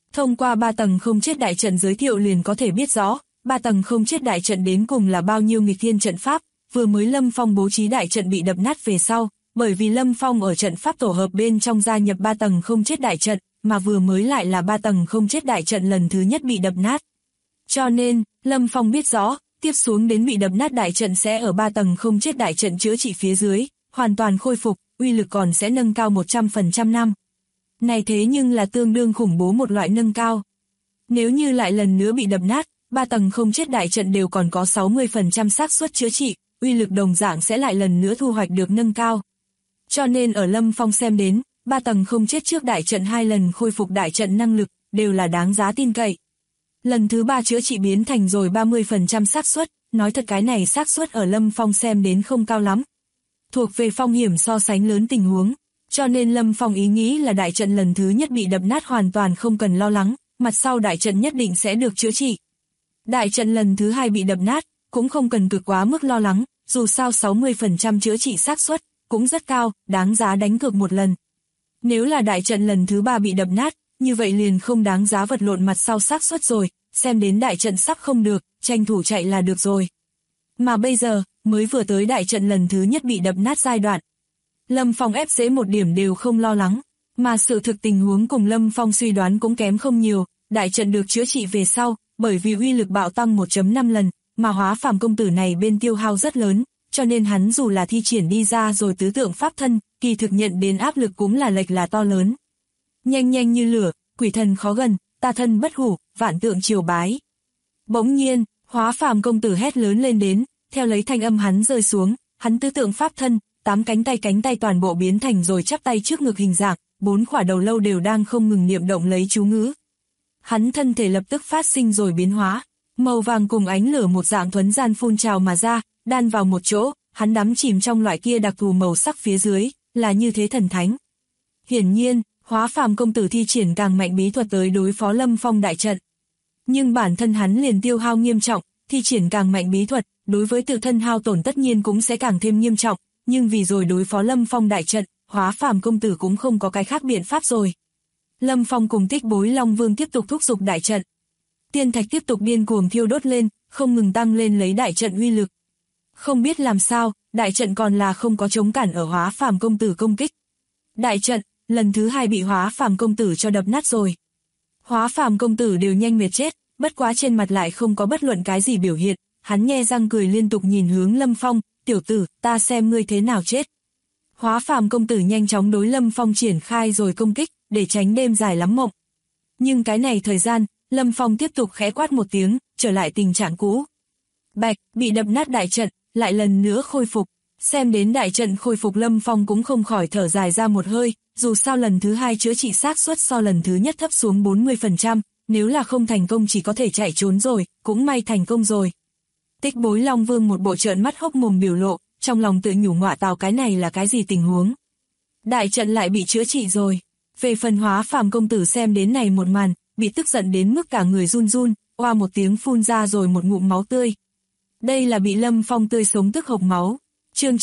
Thông qua 3 tầng không chết đại trận giới thiệu liền có thể biết rõ, 3 tầng không chết đại trận đến cùng là bao nhiêu nghịch thiên trận pháp, vừa mới Lâm Phong bố trí đại trận bị đập nát về sau, bởi vì Lâm Phong ở trận pháp tổ hợp bên trong gia nhập 3 tầng không chết đại trận, mà vừa mới lại là 3 tầng không chết đại trận lần thứ nhất bị đập nát. Cho nên, Lâm Phong biết rõ, tiếp xuống đến bị đập nát đại trận sẽ ở 3 tầng không chết đại trận chữa trị phía dưới, hoàn toàn khôi phục, uy lực còn sẽ nâng cao 100% năm. Này thế nhưng là tương đương khủng bố một loại nâng cao. Nếu như lại lần nữa bị đập nát, 3 tầng không chết đại trận đều còn có 60% xác suất chữa trị, uy lực đồng dạng sẽ lại lần nữa thu hoạch được nâng cao. Cho nên ở Lâm Phong xem đến, 3 tầng không chết trước đại trận 2 lần khôi phục đại trận năng lực, đều là đáng giá tin cậy. Lần thứ 3 chữa trị biến thành rồi 30% xác suất, nói thật cái này xác suất ở Lâm Phong xem đến không cao lắm. Thuộc về phong hiểm so sánh lớn tình huống, cho nên Lâm Phong ý nghĩ là đại trận lần thứ nhất bị đập nát hoàn toàn không cần lo lắng, mặt sau đại trận nhất định sẽ được chữa trị. Đại trận lần thứ 2 bị đập nát, cũng không cần cực quá mức lo lắng, dù sao 60% chữa trị xác suất cũng rất cao, đáng giá đánh cược một lần. Nếu là đại trận lần thứ 3 bị đập nát, như vậy liền không đáng giá vật lộn mặt sau xác suất rồi, xem đến đại trận sắp không được, tranh thủ chạy là được rồi. Mà bây giờ, mới vừa tới đại trận lần thứ nhất bị đập nát giai đoạn. Lâm Phong ép dễ một điểm đều không lo lắng, mà sự thực tình huống cùng Lâm Phong suy đoán cũng kém không nhiều, đại trận được chữa trị về sau, bởi vì uy lực bạo tăng 1.5 lần, mà Hóa Phàm công tử này bên tiêu hao rất lớn, cho nên hắn dù là thi triển đi ra rồi tứ tượng pháp thân, kỳ thực nhận đến áp lực cũng là lệch là to lớn. Nhanh nhanh như lửa, quỷ thần khó gần, ta thân bất hủ, vạn tượng triều bái. Bỗng nhiên, Hóa Phàm công tử hét lớn lên đến, theo lấy thanh âm hắn rơi xuống, hắn tứ tượng pháp thân, 8 cánh tay toàn bộ biến thành rồi chắp tay trước ngực hình dạng, 4 khỏa đầu lâu đều đang không ngừng niệm động lấy chú ngữ. Hắn thân thể lập tức phát sinh rồi biến hóa, màu vàng cùng ánh lửa một dạng thuần gian phun trào mà ra, đan vào một chỗ, hắn đắm chìm trong loại kia đặc thù màu sắc phía dưới, là như thế thần thánh. Hiển nhiên, Hóa Phàm công tử thi triển càng mạnh bí thuật tới đối phó Lâm Phong đại trận. Nhưng bản thân hắn liền tiêu hao nghiêm trọng, thi triển càng mạnh bí thuật, đối với tự thân hao tổn tất nhiên cũng sẽ càng thêm nghiêm trọng, nhưng vì rồi đối phó Lâm Phong đại trận, Hóa Phàm công tử cũng không có cái khác biện pháp rồi. Lâm Phong cùng Tích Bối Long Vương tiếp tục thúc giục đại trận. Tiên thạch tiếp tục điên cuồng thiêu đốt lên, không ngừng tăng lên lấy đại trận uy lực. Không biết làm sao, đại trận còn là không có chống cản ở Hóa Phàm công tử công kích. Đại trận, lần thứ 2 bị Hóa Phàm công tử cho đập nát rồi. Hóa Phàm công tử đều nhanh mệt chết, bất quá trên mặt lại không có bất luận cái gì biểu hiện, hắn nhe răng cười liên tục nhìn hướng Lâm Phong, tiểu tử, ta xem ngươi thế nào chết. Hóa Phàm công tử nhanh chóng đối Lâm Phong triển khai rồi công kích, để tránh đêm dài lắm mộng. Nhưng cái này thời gian, Lâm Phong tiếp tục khẽ quát một tiếng, trở lại tình trạng cũ. Bạch, bị đập nát đại trận, lại lần nữa khôi phục. Xem đến đại trận khôi phục Lâm Phong cũng không khỏi thở dài ra một hơi, dù sao lần thứ 2 chữa trị xác suất so lần thứ nhất thấp xuống 40%, nếu là không thành công chỉ có thể chạy trốn rồi, cũng may thành công rồi. Tích Bối Long Vương một bộ trợn mắt hốc mồm biểu lộ, trong lòng tự nhủ ngọa tào cái này là cái gì tình huống. Đại trận lại bị chữa trị rồi. Về phần Hóa Phàm công tử xem đến này một màn, bị tức giận đến mức cả người run run, oa một tiếng phun ra rồi một ngụm máu tươi. Đây là bị Lâm Phong tươi sống tức hộc máu. Chương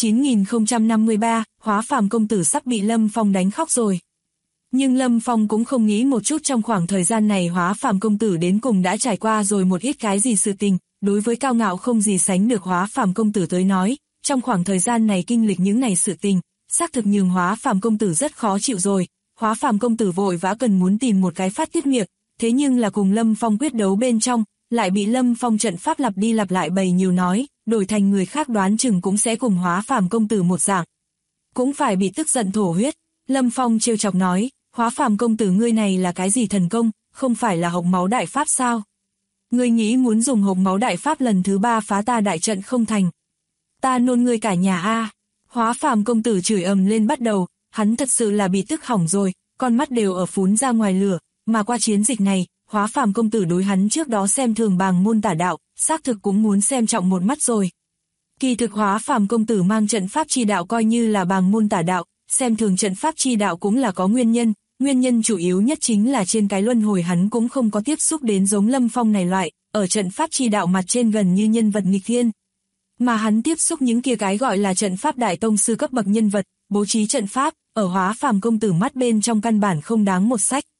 9053, Hóa Phàm công tử sắp bị Lâm Phong đánh khóc rồi. Nhưng Lâm Phong cũng không nghĩ một chút trong khoảng thời gian này Hóa Phàm công tử đến cùng đã trải qua rồi một ít cái gì sự tình, đối với cao ngạo không gì sánh được Hóa Phàm công tử tới nói, trong khoảng thời gian này kinh lịch những này sự tình, xác thực nhường Hóa Phàm công tử rất khó chịu rồi. Hóa Phàm công tử vội vã cần muốn tìm một cái phát tiết miệng, thế nhưng là cùng Lâm Phong quyết đấu bên trong, lại bị Lâm Phong trận pháp lặp đi lặp lại bày nhiều nói, đổi thành người khác đoán chừng cũng sẽ cùng Hóa Phàm công tử một dạng. Cũng phải bị tức giận thổ huyết. Lâm Phong trêu chọc nói, Hóa Phàm công tử ngươi này là cái gì thần công, không phải là hộc máu đại pháp sao? Ngươi nghĩ muốn dùng hộc máu đại pháp lần thứ 3 phá ta đại trận không thành. Ta nôn ngươi cả nhà a. Hóa Phàm công tử chửi ầm lên bắt đầu, hắn thật sự là bị tức hỏng rồi, con mắt đều ở phún ra ngoài lửa, mà qua chiến dịch này, Hóa Phàm công tử đối hắn trước đó xem thường Bàng Môn Tả Đạo, xác thực cũng muốn xem trọng một mắt rồi. Kỳ thực Hóa Phàm công tử mang trận pháp chi đạo coi như là Bàng Môn Tả Đạo, xem thường trận pháp chi đạo cũng là có nguyên nhân chủ yếu nhất chính là trên cái luân hồi hắn cũng không có tiếp xúc đến giống Lâm Phong này loại, ở trận pháp chi đạo mặt trên gần như nhân vật nghịch thiên. Mà hắn tiếp xúc những kia cái gọi là trận pháp đại tông sư cấp bậc nhân vật, bố trí trận pháp, ở Hóa Phàm công tử mắt bên trong căn bản không đáng một sách.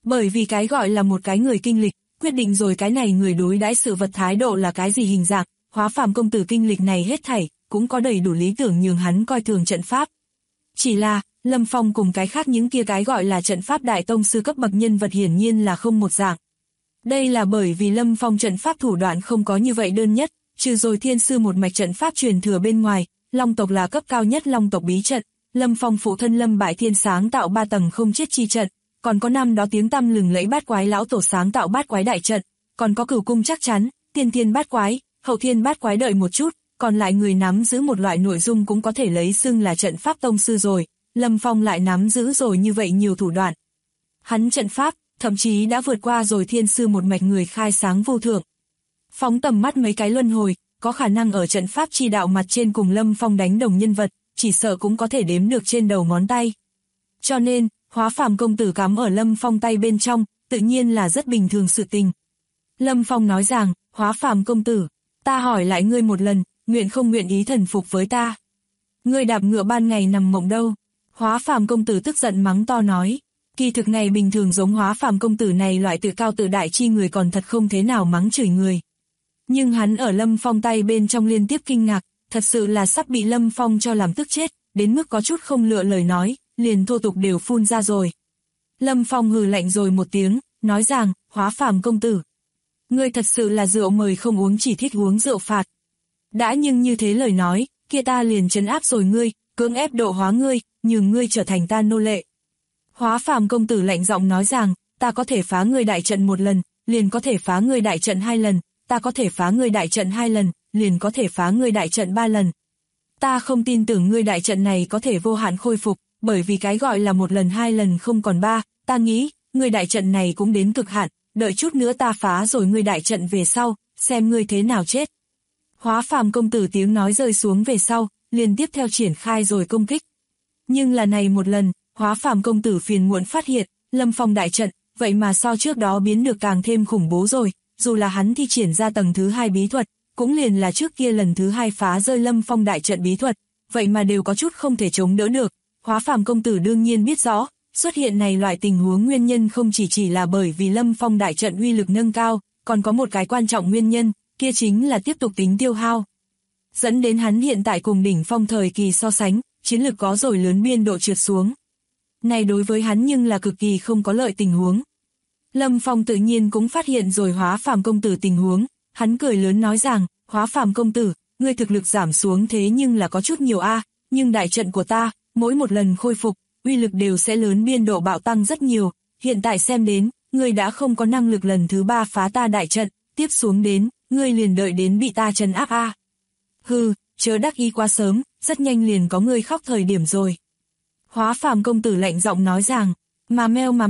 Bởi vì cái gọi là một cái người kinh lịch, quyết định rồi cái này người đối đãi sự vật thái độ là cái gì hình dạng, Hóa Phàm công tử kinh lịch này hết thảy, cũng có đầy đủ lý tưởng nhường hắn coi thường trận pháp. Chỉ là, Lâm Phong cùng cái khác những kia cái gọi là trận pháp đại tông sư cấp bậc nhân vật hiển nhiên là không một dạng. Đây là bởi vì Lâm Phong trận pháp thủ đoạn không có như vậy đơn nhất, trừ rồi thiên sư một mạch trận pháp truyền thừa bên ngoài, Long tộc là cấp cao nhất Long tộc bí trận, Lâm Phong phụ thân Lâm Bại Thiên sáng tạo 3 tầng không chết chi trận, còn có năm đó tiếng tăm lừng lẫy bát quái lão tổ sáng tạo bát quái đại trận, còn có Cửu cung chắc chắn, tiên thiên bát quái, hậu thiên bát quái đợi một chút, còn lại người nắm giữ một loại nội dung cũng có thể lấy xưng là trận pháp tông sư rồi, Lâm Phong lại nắm giữ rồi như vậy nhiều thủ đoạn. Hắn trận pháp, thậm chí đã vượt qua rồi thiên sư một mạch người khai sáng vô thượng. Phóng tầm mắt mấy cái luân hồi, có khả năng ở trận pháp chi đạo mặt trên cùng Lâm Phong đánh đồng nhân vật, chỉ sợ cũng có thể đếm được trên đầu ngón tay. Cho nên, Hóa Phàm công tử cắm ở Lâm Phong tay bên trong, tự nhiên là rất bình thường sự tình. Lâm Phong nói rằng, Hóa Phàm công tử, ta hỏi lại ngươi một lần, nguyện không nguyện ý thần phục với ta? Ngươi đạp ngựa ban ngày nằm mộng đâu? Hóa Phàm công tử tức giận mắng to nói. Kỳ thực này bình thường giống Hóa Phàm công tử này loại tự cao tự đại chi người còn thật không thế nào mắng chửi người. Nhưng hắn ở Lâm Phong tay bên trong liên tiếp kinh ngạc, thật sự là sắp bị Lâm Phong cho làm tức chết, đến mức có chút không lựa lời nói, liền thô tục đều phun ra rồi. Lâm Phong hừ lạnh rồi một tiếng, nói rằng, Hóa Phàm công tử, ngươi thật sự là rượu mời không uống chỉ thích uống rượu phạt. Đã nhưng như thế lời nói, kia ta liền trấn áp rồi ngươi, cưỡng ép độ hóa ngươi, nhường ngươi trở thành ta nô lệ. Hóa Phàm công tử lạnh giọng nói rằng, ta có thể phá ngươi đại trận một lần, liền có thể phá ngươi đại trận 2 lần, ta có thể phá ngươi đại trận 2 lần, liền có thể phá ngươi đại trận 3 lần. Ta không tin tưởng ngươi đại trận này có thể vô hạn khôi phục, bởi vì cái gọi là 1 lần 2 lần không còn 3, ta nghĩ, ngươi đại trận này cũng đến cực hạn, đợi chút nữa ta phá rồi ngươi đại trận về sau, xem ngươi thế nào chết. Hóa Phàm công tử tiếng nói rơi xuống về sau, liền tiếp theo triển khai rồi công kích. Nhưng là này một lần, Hóa Phàm công tử phiền muộn phát hiện, Lâm Phong đại trận, vậy mà so trước đó biến được càng thêm khủng bố rồi, dù là hắn thi triển ra tầng thứ 2 bí thuật, cũng liền là trước kia lần thứ 2 phá rơi Lâm Phong đại trận bí thuật, vậy mà đều có chút không thể chống đỡ được. Hóa Phàm công tử đương nhiên biết rõ, xuất hiện này loại tình huống nguyên nhân không chỉ là bởi vì Lâm Phong đại trận uy lực nâng cao, còn có một cái quan trọng nguyên nhân, kia chính là tiếp tục tính tiêu hao. Dẫn đến hắn hiện tại cùng đỉnh phong thời kỳ so sánh, chiến lực có rồi lớn biên độ trượt xuống. Này đối với hắn nhưng là cực kỳ không có lợi tình huống. Lâm Phong tự nhiên cũng phát hiện rồi Hóa Phàm công tử tình huống, hắn cười lớn nói rằng, Hóa Phàm công tử, ngươi thực lực giảm xuống thế nhưng là có chút nhiều a, nhưng đại trận của ta, mỗi một lần khôi phục, uy lực đều sẽ lớn biên độ bạo tăng rất nhiều, hiện tại xem đến, ngươi đã không có năng lực lần thứ 3 phá ta đại trận, tiếp xuống đến, ngươi liền đợi đến bị ta trấn áp a. Hừ, chớ đắc ý quá sớm, rất nhanh liền có ngươi khóc thời điểm rồi. Hóa Phàm công tử lạnh giọng nói rằng, mà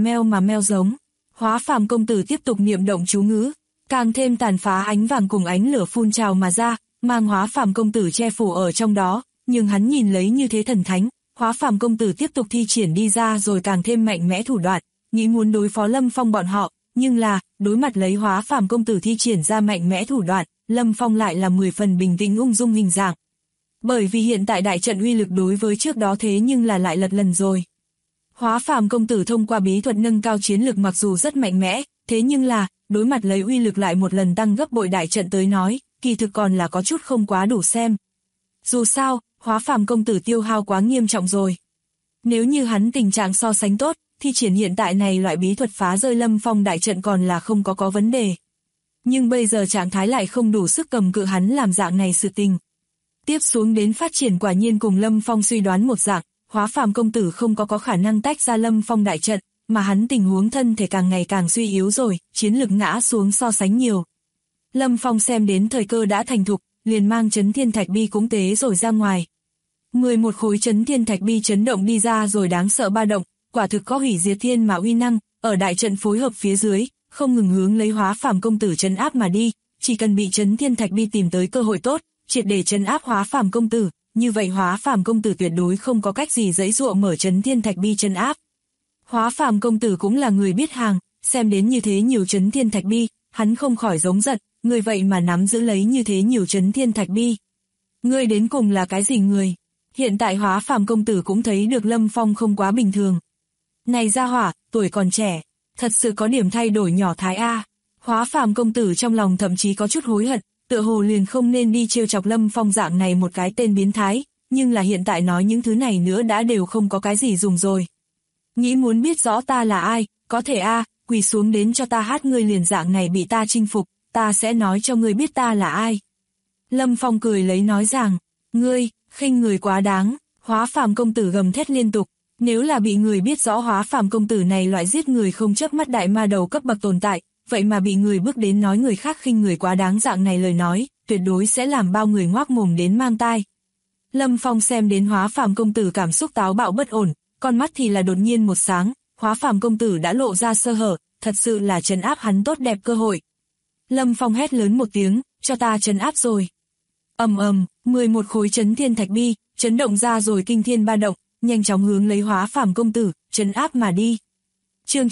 meo giống. Hóa Phàm công tử tiếp tục niệm động chú ngữ, càng thêm tàn phá ánh vàng cùng ánh lửa phun trào mà ra, mang Hóa Phàm công tử che phủ ở trong đó, nhưng hắn nhìn lấy như thế thần thánh, Hóa Phàm công tử tiếp tục thi triển đi ra rồi càng thêm mạnh mẽ thủ đoạn, nghĩ muốn đối phó Lâm Phong bọn họ, nhưng là, đối mặt lấy Hóa Phàm công tử thi triển ra mạnh mẽ thủ đoạn, Lâm Phong lại là 10 phần bình tĩnh ung dung hình dạng. Bởi vì hiện tại đại trận uy lực đối với trước đó thế nhưng là lại lật lần rồi. Hóa Phàm công tử thông qua bí thuật nâng cao chiến lực mặc dù rất mạnh mẽ, thế nhưng là, đối mặt lấy uy lực lại một lần tăng gấp bội đại trận tới nói, kỳ thực còn là có chút không quá đủ xem. Dù sao, Hóa Phàm công tử tiêu hao quá nghiêm trọng rồi. Nếu như hắn tình trạng so sánh tốt, thi triển hiện tại này loại bí thuật phá rơi Lâm Phong đại trận còn là không có vấn đề. Nhưng bây giờ trạng thái lại không đủ sức cầm cự hắn làm dạng này sự tình. Tiếp xuống đến phát triển quả nhiên cùng Lâm Phong suy đoán một dạng, Hóa Phàm công tử không có khả năng tách ra Lâm Phong đại trận, mà hắn tình huống thân thể càng ngày càng suy yếu rồi, chiến lực ngã xuống so sánh nhiều. Lâm Phong xem đến thời cơ đã thành thục, liền mang Chấn Thiên Thạch Bi cúng tế rồi ra ngoài. 11 khối Chấn Thiên Thạch Bi chấn động đi ra rồi đáng sợ ba động, quả thực có hủy diệt thiên mà uy năng, ở đại trận phối hợp phía dưới, không ngừng hướng lấy Hóa Phàm công tử trấn áp mà đi, chỉ cần bị Chấn Thiên Thạch Bi tìm tới cơ hội tốt, triệt để trấn áp Hóa Phàm công tử, như vậy Hóa Phàm công tử tuyệt đối không có cách gì giãy giụa mở Chấn Thiên Thạch Bi trấn áp. Hóa Phàm công tử cũng là người biết hàng, xem đến như thế nhiều Chấn Thiên Thạch Bi, hắn không khỏi giống giận, người vậy mà nắm giữ lấy như thế nhiều Chấn Thiên Thạch Bi. Ngươi đến cùng là cái gì người? Hiện tại Hóa Phàm công tử cũng thấy được Lâm Phong không quá bình thường. Này gia hỏa, tuổi còn trẻ, Thật sự có điểm thay đổi nhỏ thái a. Hóa phàm công tử trong lòng thậm chí có chút hối hận, tựa hồ liền không nên đi trêu chọc Lâm Phong dạng này một cái tên biến thái, nhưng là hiện tại nói những thứ này nữa đã đều không có cái gì dùng rồi. Nghĩ muốn biết rõ ta là ai, có thể a, quỳ xuống đến cho ta hát, ngươi liền dạng này bị ta chinh phục, ta sẽ nói cho ngươi biết ta là ai. Lâm Phong cười lấy nói rằng, ngươi, khinh người quá đáng. Hóa phàm công tử gầm thét liên tục, nếu là bị người biết rõ hóa phàm công tử này loại giết người không chớp mắt đại ma đầu cấp bậc tồn tại, vậy mà bị người bước đến nói người khác khinh người quá đáng dạng này lời nói, tuyệt đối sẽ làm bao người ngoác mồm đến mang tai. Lâm Phong xem đến hóa phàm công tử cảm xúc táo bạo bất ổn, con mắt thì là đột nhiên một sáng, hóa phàm công tử đã lộ ra sơ hở, thật sự là trấn áp hắn tốt đẹp cơ hội. Lâm Phong hét lớn một tiếng, cho ta trấn áp rồi. Ầm ầm, 11 khối chấn thiên thạch bi, chấn động ra rồi kinh thiên ba động, nhanh chóng hướng lấy hóa phàm công tử, trấn áp mà đi. Chương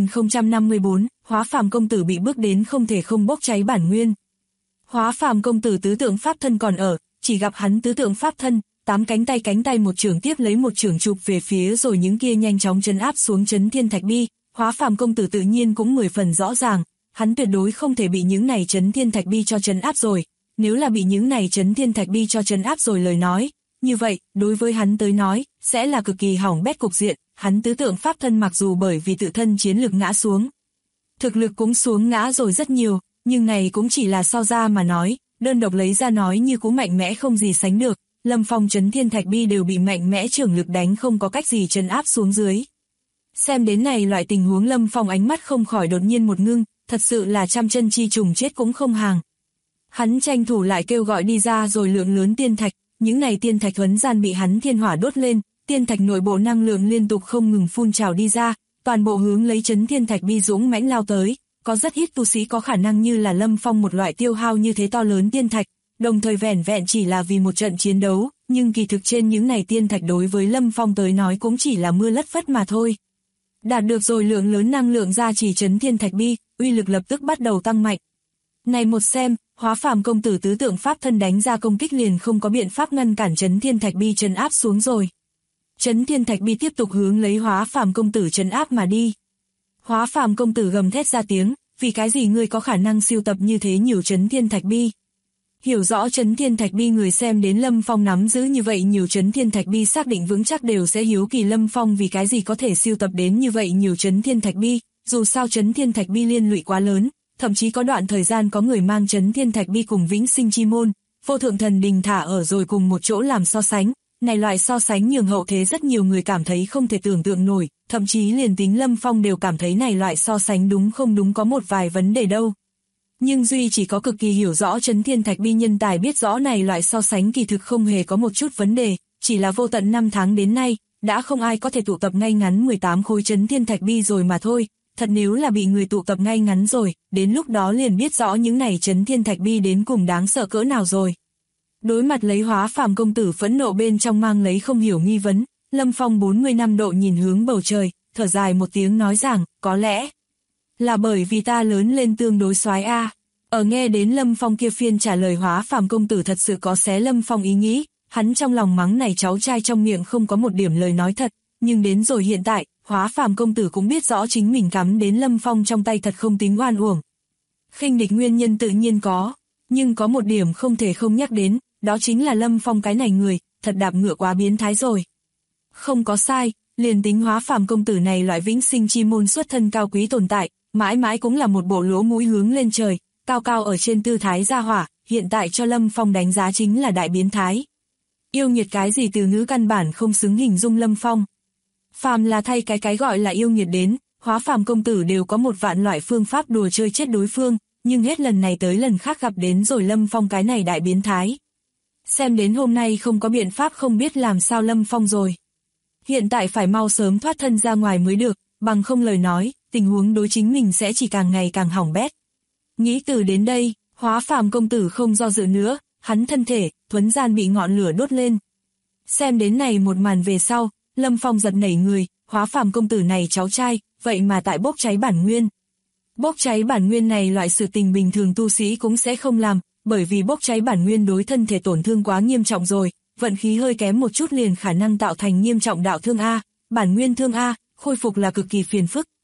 9054, hóa phàm công tử bị bước đến không thể không bốc cháy bản nguyên. Hóa phàm công tử tứ tượng pháp thân còn ở, chỉ gặp hắn tứ tượng pháp thân, 8 cánh tay một chưởng tiếp lấy một chưởng chụp về phía rồi những kia nhanh chóng trấn áp xuống chấn thiên thạch bi. Hóa phàm công tử tự nhiên cũng 10 phần rõ ràng, hắn tuyệt đối không thể bị những này chấn thiên thạch bi cho trấn áp rồi. Nếu là bị những này chấn thiên thạch bi cho trấn áp rồi lời nói, như vậy, đối với hắn tới nói, sẽ là cực kỳ hỏng bét cục diện. Hắn tứ tượng pháp thân mặc dù bởi vì tự thân chiến lực ngã xuống, thực lực cũng xuống ngã rồi rất nhiều, nhưng này cũng chỉ là so ra mà nói, đơn độc lấy ra nói như cũng mạnh mẽ không gì sánh được. Lâm Phong chấn thiên thạch bi đều bị mạnh mẽ trưởng lực đánh không có cách gì trấn áp xuống dưới. Xem đến này loại tình huống Lâm Phong ánh mắt không khỏi đột nhiên một ngưng, thật sự là trăm chân chi trùng chết cũng không hàng. Hắn tranh thủ lại kêu gọi đi ra rồi lượng lớn tiên thạch, những này tiên thạch thuấn gian bị hắn thiên hỏa đốt lên, tiên thạch nội bộ năng lượng liên tục không ngừng phun trào đi ra, toàn bộ hướng lấy chấn thiên thạch bi dũng mãnh lao tới, có rất ít tu sĩ có khả năng như là Lâm Phong một loại tiêu hao như thế to lớn tiên thạch, đồng thời vẻn vẹn chỉ là vì một trận chiến đấu, nhưng kỳ thực trên những này tiên thạch đối với Lâm Phong tới nói cũng chỉ là mưa lất phất mà thôi. Đạt được rồi lượng lớn năng lượng ra chỉ chấn thiên thạch bi, uy lực lập tức bắt đầu tăng mạnh. Này một xem, hóa phàm công tử tứ tượng pháp thân đánh ra công kích liền không có biện pháp ngăn cản chấn thiên thạch bi trấn áp xuống rồi. Chấn thiên thạch bi tiếp tục hướng lấy hóa phàm công tử trấn áp mà đi. Hóa phàm công tử gầm thét ra tiếng, vì cái gì ngươi có khả năng siêu tập như thế nhiều chấn thiên thạch bi? Hiểu rõ chấn thiên thạch bi người xem đến Lâm Phong nắm giữ như vậy nhiều chấn thiên thạch bi xác định vững chắc đều sẽ hiếu kỳ Lâm Phong vì cái gì có thể siêu tập đến như vậy nhiều chấn thiên thạch bi, dù sao chấn thiên thạch bi liên lụy quá lớn, thậm chí có đoạn thời gian có người mang chấn thiên thạch bi cùng vĩnh sinh chi môn, vô thượng thần đình thả ở rồi cùng một chỗ làm so sánh. Này loại so sánh nhường hậu thế rất nhiều người cảm thấy không thể tưởng tượng nổi, thậm chí liền tính Lâm Phong đều cảm thấy này loại so sánh đúng không đúng có một vài vấn đề đâu. Nhưng duy chỉ có cực kỳ hiểu rõ chấn thiên thạch bi nhân tài biết rõ này loại so sánh kỳ thực không hề có một chút vấn đề, chỉ là vô tận 5 tháng đến nay, đã không ai có thể tụ tập ngay ngắn 18 khối chấn thiên thạch bi rồi mà thôi. Thật nếu là bị người tụ tập ngay ngắn rồi, đến lúc đó liền biết rõ những này chấn thiên thạch bi đến cùng đáng sợ cỡ nào rồi. Đối mặt lấy hóa phàm công tử phẫn nộ bên trong mang lấy không hiểu nghi vấn, Lâm Phong 40 năm độ nhìn hướng bầu trời, thở dài một tiếng nói rằng, có lẽ là bởi vì ta lớn lên tương đối soái a. Ở nghe đến Lâm Phong kia phiên trả lời hóa phàm công tử thật sự có xé Lâm Phong ý nghĩ, hắn trong lòng mắng này cháu trai trong miệng không có một điểm lời nói thật, nhưng đến rồi hiện tại, hóa phàm công tử cũng biết rõ chính mình cắm đến Lâm Phong trong tay thật không tính oan uổng. Khinh địch nguyên nhân tự nhiên có, nhưng có một điểm không thể không nhắc đến, đó chính là Lâm Phong cái này người, thật đạp ngựa quá biến thái rồi. Không có sai, liền tính hóa phàm công tử này loại vĩnh sinh chi môn xuất thân cao quý tồn tại, mãi mãi cũng là một bộ lỗ mũi hướng lên trời, cao cao ở trên tư thái gia hỏa, hiện tại cho Lâm Phong đánh giá chính là đại biến thái. Yêu nghiệt cái gì từ ngữ căn bản không xứng hình dung Lâm Phong. Phàm là thay cái gọi là yêu nghiệt đến, hóa phàm công tử đều có một vạn loại phương pháp đùa chơi chết đối phương, nhưng hết lần này tới lần khác gặp đến rồi Lâm Phong cái này đại biến thái. Xem đến hôm nay không có biện pháp không biết làm sao Lâm Phong rồi. Hiện tại phải mau sớm thoát thân ra ngoài mới được, bằng không lời nói, tình huống đối chính mình sẽ chỉ càng ngày càng hỏng bét. Nghĩ từ đến đây, hóa phàm công tử không do dự nữa, hắn thân thể, thuấn gian bị ngọn lửa đốt lên. Xem đến này một màn về sau, Lâm Phong giật nảy người, hóa phàm công tử này cháu trai, vậy mà tại bốc cháy bản nguyên. Bốc cháy bản nguyên này loại sự tình bình thường tu sĩ cũng sẽ không làm, bởi vì bốc cháy bản nguyên đối thân thể tổn thương quá nghiêm trọng rồi, vận khí hơi kém một chút liền khả năng tạo thành nghiêm trọng đạo thương A, bản nguyên thương A, khôi phục là cực kỳ phiền phức,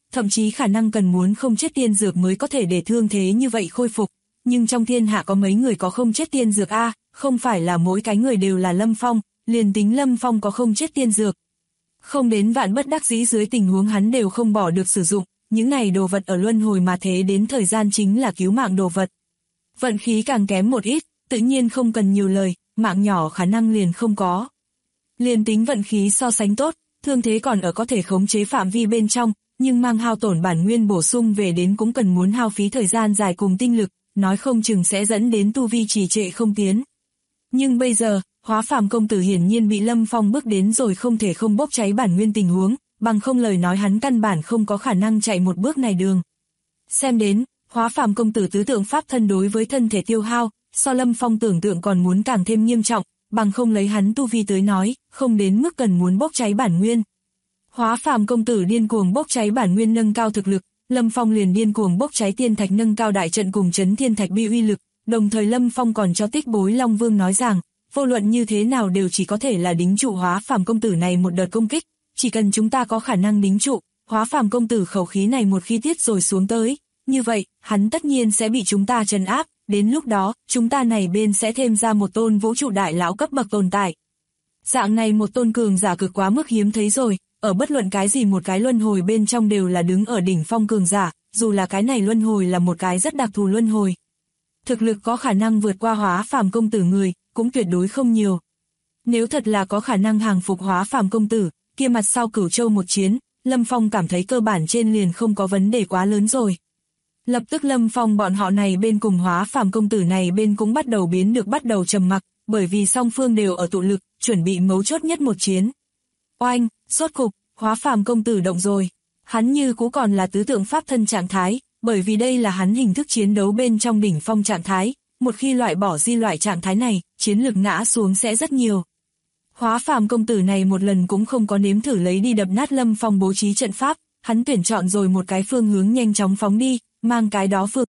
thậm chí khả năng cần muốn không chết tiên dược mới có thể để thương thế như vậy khôi phục. Nhưng trong thiên hạ có mấy người có không chết tiên dược a, không phải là mỗi cái người đều là Lâm Phong, liền tính Lâm Phong có không chết tiên dược. Không đến vạn bất đắc dĩ dưới tình huống hắn đều không bỏ được sử dụng, những này đồ vật ở luân hồi mà thế đến thời gian chính là cứu mạng đồ vật. Vận khí càng kém một ít, tự nhiên không cần nhiều lời, mạng nhỏ khả năng liền không có. Liền tính vận khí so sánh tốt, thương thế còn ở có thể khống chế phạm vi bên trong, nhưng mang hao tổn bản nguyên bổ sung về đến cũng cần muốn hao phí thời gian dài cùng tinh lực, nói không chừng sẽ dẫn đến tu vi trì trệ không tiến. Nhưng bây giờ, Hóa Phàm công tử hiển nhiên bị Lâm Phong bước đến rồi không thể không bốc cháy bản nguyên tình huống, bằng không lời nói hắn căn bản không có khả năng chạy một bước này đường. Xem đến, Hóa Phàm công tử tứ tượng pháp thân đối với thân thể tiêu hao, so Lâm Phong tưởng tượng còn muốn càng thêm nghiêm trọng, bằng không lấy hắn tu vi tới nói, không đến mức cần muốn bốc cháy bản nguyên. Hóa Phàm công tử điên cuồng bốc cháy bản nguyên nâng cao thực lực, Lâm Phong liền điên cuồng bốc cháy tiên thạch nâng cao đại trận cùng chấn thiên thạch bi uy lực, đồng thời Lâm Phong còn cho Tích Bối Long Vương nói rằng, vô luận như thế nào đều chỉ có thể là đính trụ Hóa Phàm công tử này một đợt công kích, chỉ cần chúng ta có khả năng đính trụ, Hóa Phàm công tử khẩu khí này một khi tiết rồi xuống tới, như vậy, hắn tất nhiên sẽ bị chúng ta trấn áp, đến lúc đó, chúng ta này bên sẽ thêm ra một tôn vũ trụ đại lão cấp bậc tồn tại. Dạng này một tôn cường giả cực quá mức hiếm thấy rồi, ở bất luận cái gì một cái luân hồi bên trong đều là đứng ở đỉnh phong cường giả, dù là cái này luân hồi là một cái rất đặc thù luân hồi. Thực lực có khả năng vượt qua Hóa Phàm công tử người, cũng tuyệt đối không nhiều. Nếu thật là có khả năng hàng phục Hóa Phàm công tử, kia mặt sau Cửu Châu một chiến, Lâm Phong cảm thấy cơ bản trên liền không có vấn đề quá lớn rồi. Lập tức Lâm Phong bọn họ này bên cùng Hóa Phàm công tử này bên cũng bắt đầu trầm mặc, bởi vì song phương đều ở tụ lực, chuẩn bị mấu chốt nhất một chiến. Oanh, rốt cục, Hóa Phàm công tử động rồi. Hắn như cũ còn là tứ tượng pháp thân trạng thái, bởi vì đây là hắn hình thức chiến đấu bên trong đỉnh phong trạng thái, một khi loại bỏ di loại trạng thái này, chiến lực ngã xuống sẽ rất nhiều. Hóa Phàm công tử này một lần cũng không có nếm thử lấy đi đập nát Lâm Phong bố trí trận pháp, hắn tuyển chọn rồi một cái phương hướng nhanh chóng phóng đi, mang cái đó phương.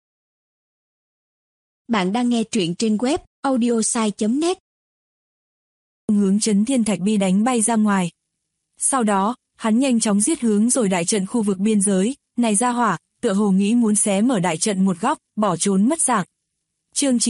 Bạn đang nghe truyện trên web audiosai.net. Hướng chấn thiên thạch bi đánh bay ra ngoài. Sau đó, hắn nhanh chóng giết hướng rồi đại trận khu vực biên giới, này ra hỏa, tựa hồ nghĩ muốn xé mở đại trận một góc, bỏ trốn mất dạng. Chương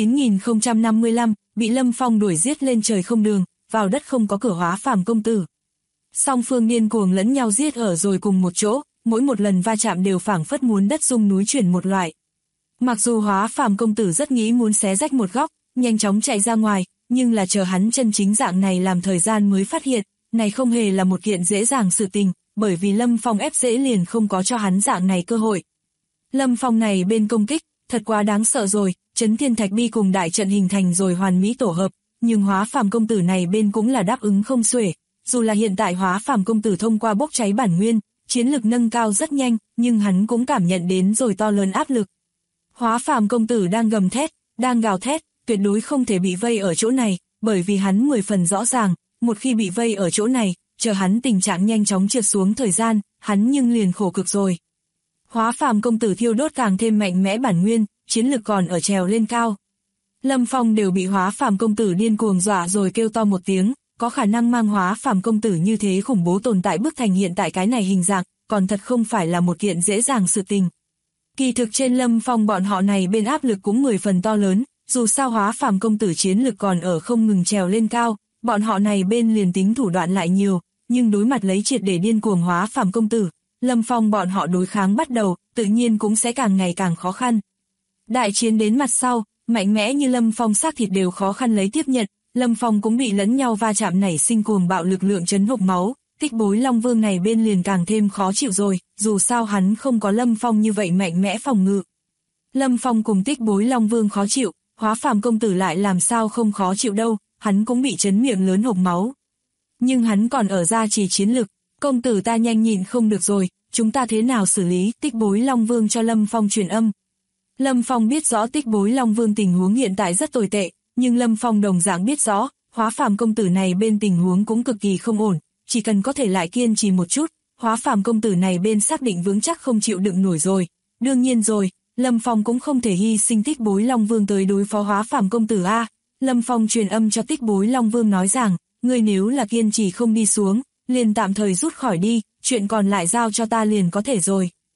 9055, bị Lâm Phong đuổi giết lên trời không đường, vào đất không có cửa Hóa Phàm công tử. Song phương điên cuồng lẫn nhau giết ở rồi cùng một chỗ, mỗi một lần va chạm đều phảng phất muốn đất rung núi chuyển một loại. Mặc dù Hóa Phàm công tử rất nghĩ muốn xé rách một góc, nhanh chóng chạy ra ngoài, nhưng là chờ hắn chân chính dạng này làm thời gian mới phát hiện, này không hề là một kiện dễ dàng sự tình, bởi vì Lâm Phong ép dễ liền không có cho hắn dạng này cơ hội. Lâm Phong này bên công kích, thật quá đáng sợ rồi, chấn thiên thạch bi cùng đại trận hình thành rồi hoàn mỹ tổ hợp, nhưng Hóa Phàm công tử này bên cũng là đáp ứng không xuể, dù là hiện tại Hóa Phàm công tử thông qua bốc cháy bản nguyên, chiến lực nâng cao rất nhanh, nhưng hắn cũng cảm nhận đến rồi to lớn áp lực. Hóa Phàm công tử đang gầm thét, đang gào thét, tuyệt đối không thể bị vây ở chỗ này, bởi vì hắn 10 phần rõ ràng, một khi bị vây ở chỗ này, chờ hắn tình trạng nhanh chóng trượt xuống thời gian, hắn nhưng liền khổ cực rồi. Hóa Phàm công tử thiêu đốt càng thêm mạnh mẽ bản nguyên, chiến lực còn ở trèo lên cao. Lâm Phong đều bị Hóa Phàm công tử điên cuồng dọa rồi kêu to một tiếng, có khả năng mang Hóa Phàm công tử như thế khủng bố tồn tại bức thành hiện tại cái này hình dạng, còn thật không phải là một kiện dễ dàng sự tình. Kỳ thực trên Lâm Phong bọn họ này bên áp lực cũng 10 phần to lớn, dù sao Hóa Phàm công tử chiến lực còn ở không ngừng trèo lên cao, bọn họ này bên liền tính thủ đoạn lại nhiều, nhưng đối mặt lấy triệt để điên cuồng Hóa Phàm công tử, Lâm Phong bọn họ đối kháng bắt đầu, tự nhiên cũng sẽ càng ngày càng khó khăn. Đại chiến đến mặt sau, mạnh mẽ như Lâm Phong xác thịt đều khó khăn lấy tiếp nhận, Lâm Phong cũng bị lẫn nhau va chạm nảy sinh cuồng bạo lực lượng chấn hộc máu, Tích Bối Long Vương này bên liền càng thêm khó chịu rồi, dù sao hắn không có Lâm Phong như vậy mạnh mẽ phòng ngự. Lâm Phong cùng Tích Bối Long Vương khó chịu, Hóa Phàm công tử lại làm sao không khó chịu đâu, hắn cũng bị chấn miệng lớn hộc máu. Nhưng hắn còn ở gia trì chiến lực, công tử ta nhanh nhịn không được rồi, chúng ta thế nào xử lý? Tích Bối Long Vương cho Lâm Phong truyền âm. Lâm Phong biết rõ Tích Bối Long Vương tình huống hiện tại rất tồi tệ, nhưng Lâm Phong đồng dạng biết rõ, Hóa Phàm công tử này bên tình huống cũng cực kỳ không ổn, chỉ cần có thể lại kiên trì một chút, Hóa Phàm công tử này bên xác định vững chắc không chịu đựng nổi rồi. Đương nhiên rồi, Lâm Phong cũng không thể hy sinh Tích Bối Long Vương tới đối phó Hóa Phàm công tử a. Lâm Phong truyền âm cho Tích Bối Long Vương nói rằng, ngươi nếu là kiên trì không đi xuống, liền tạm thời rút khỏi đi, chuyện còn lại giao cho ta liền có thể rồi.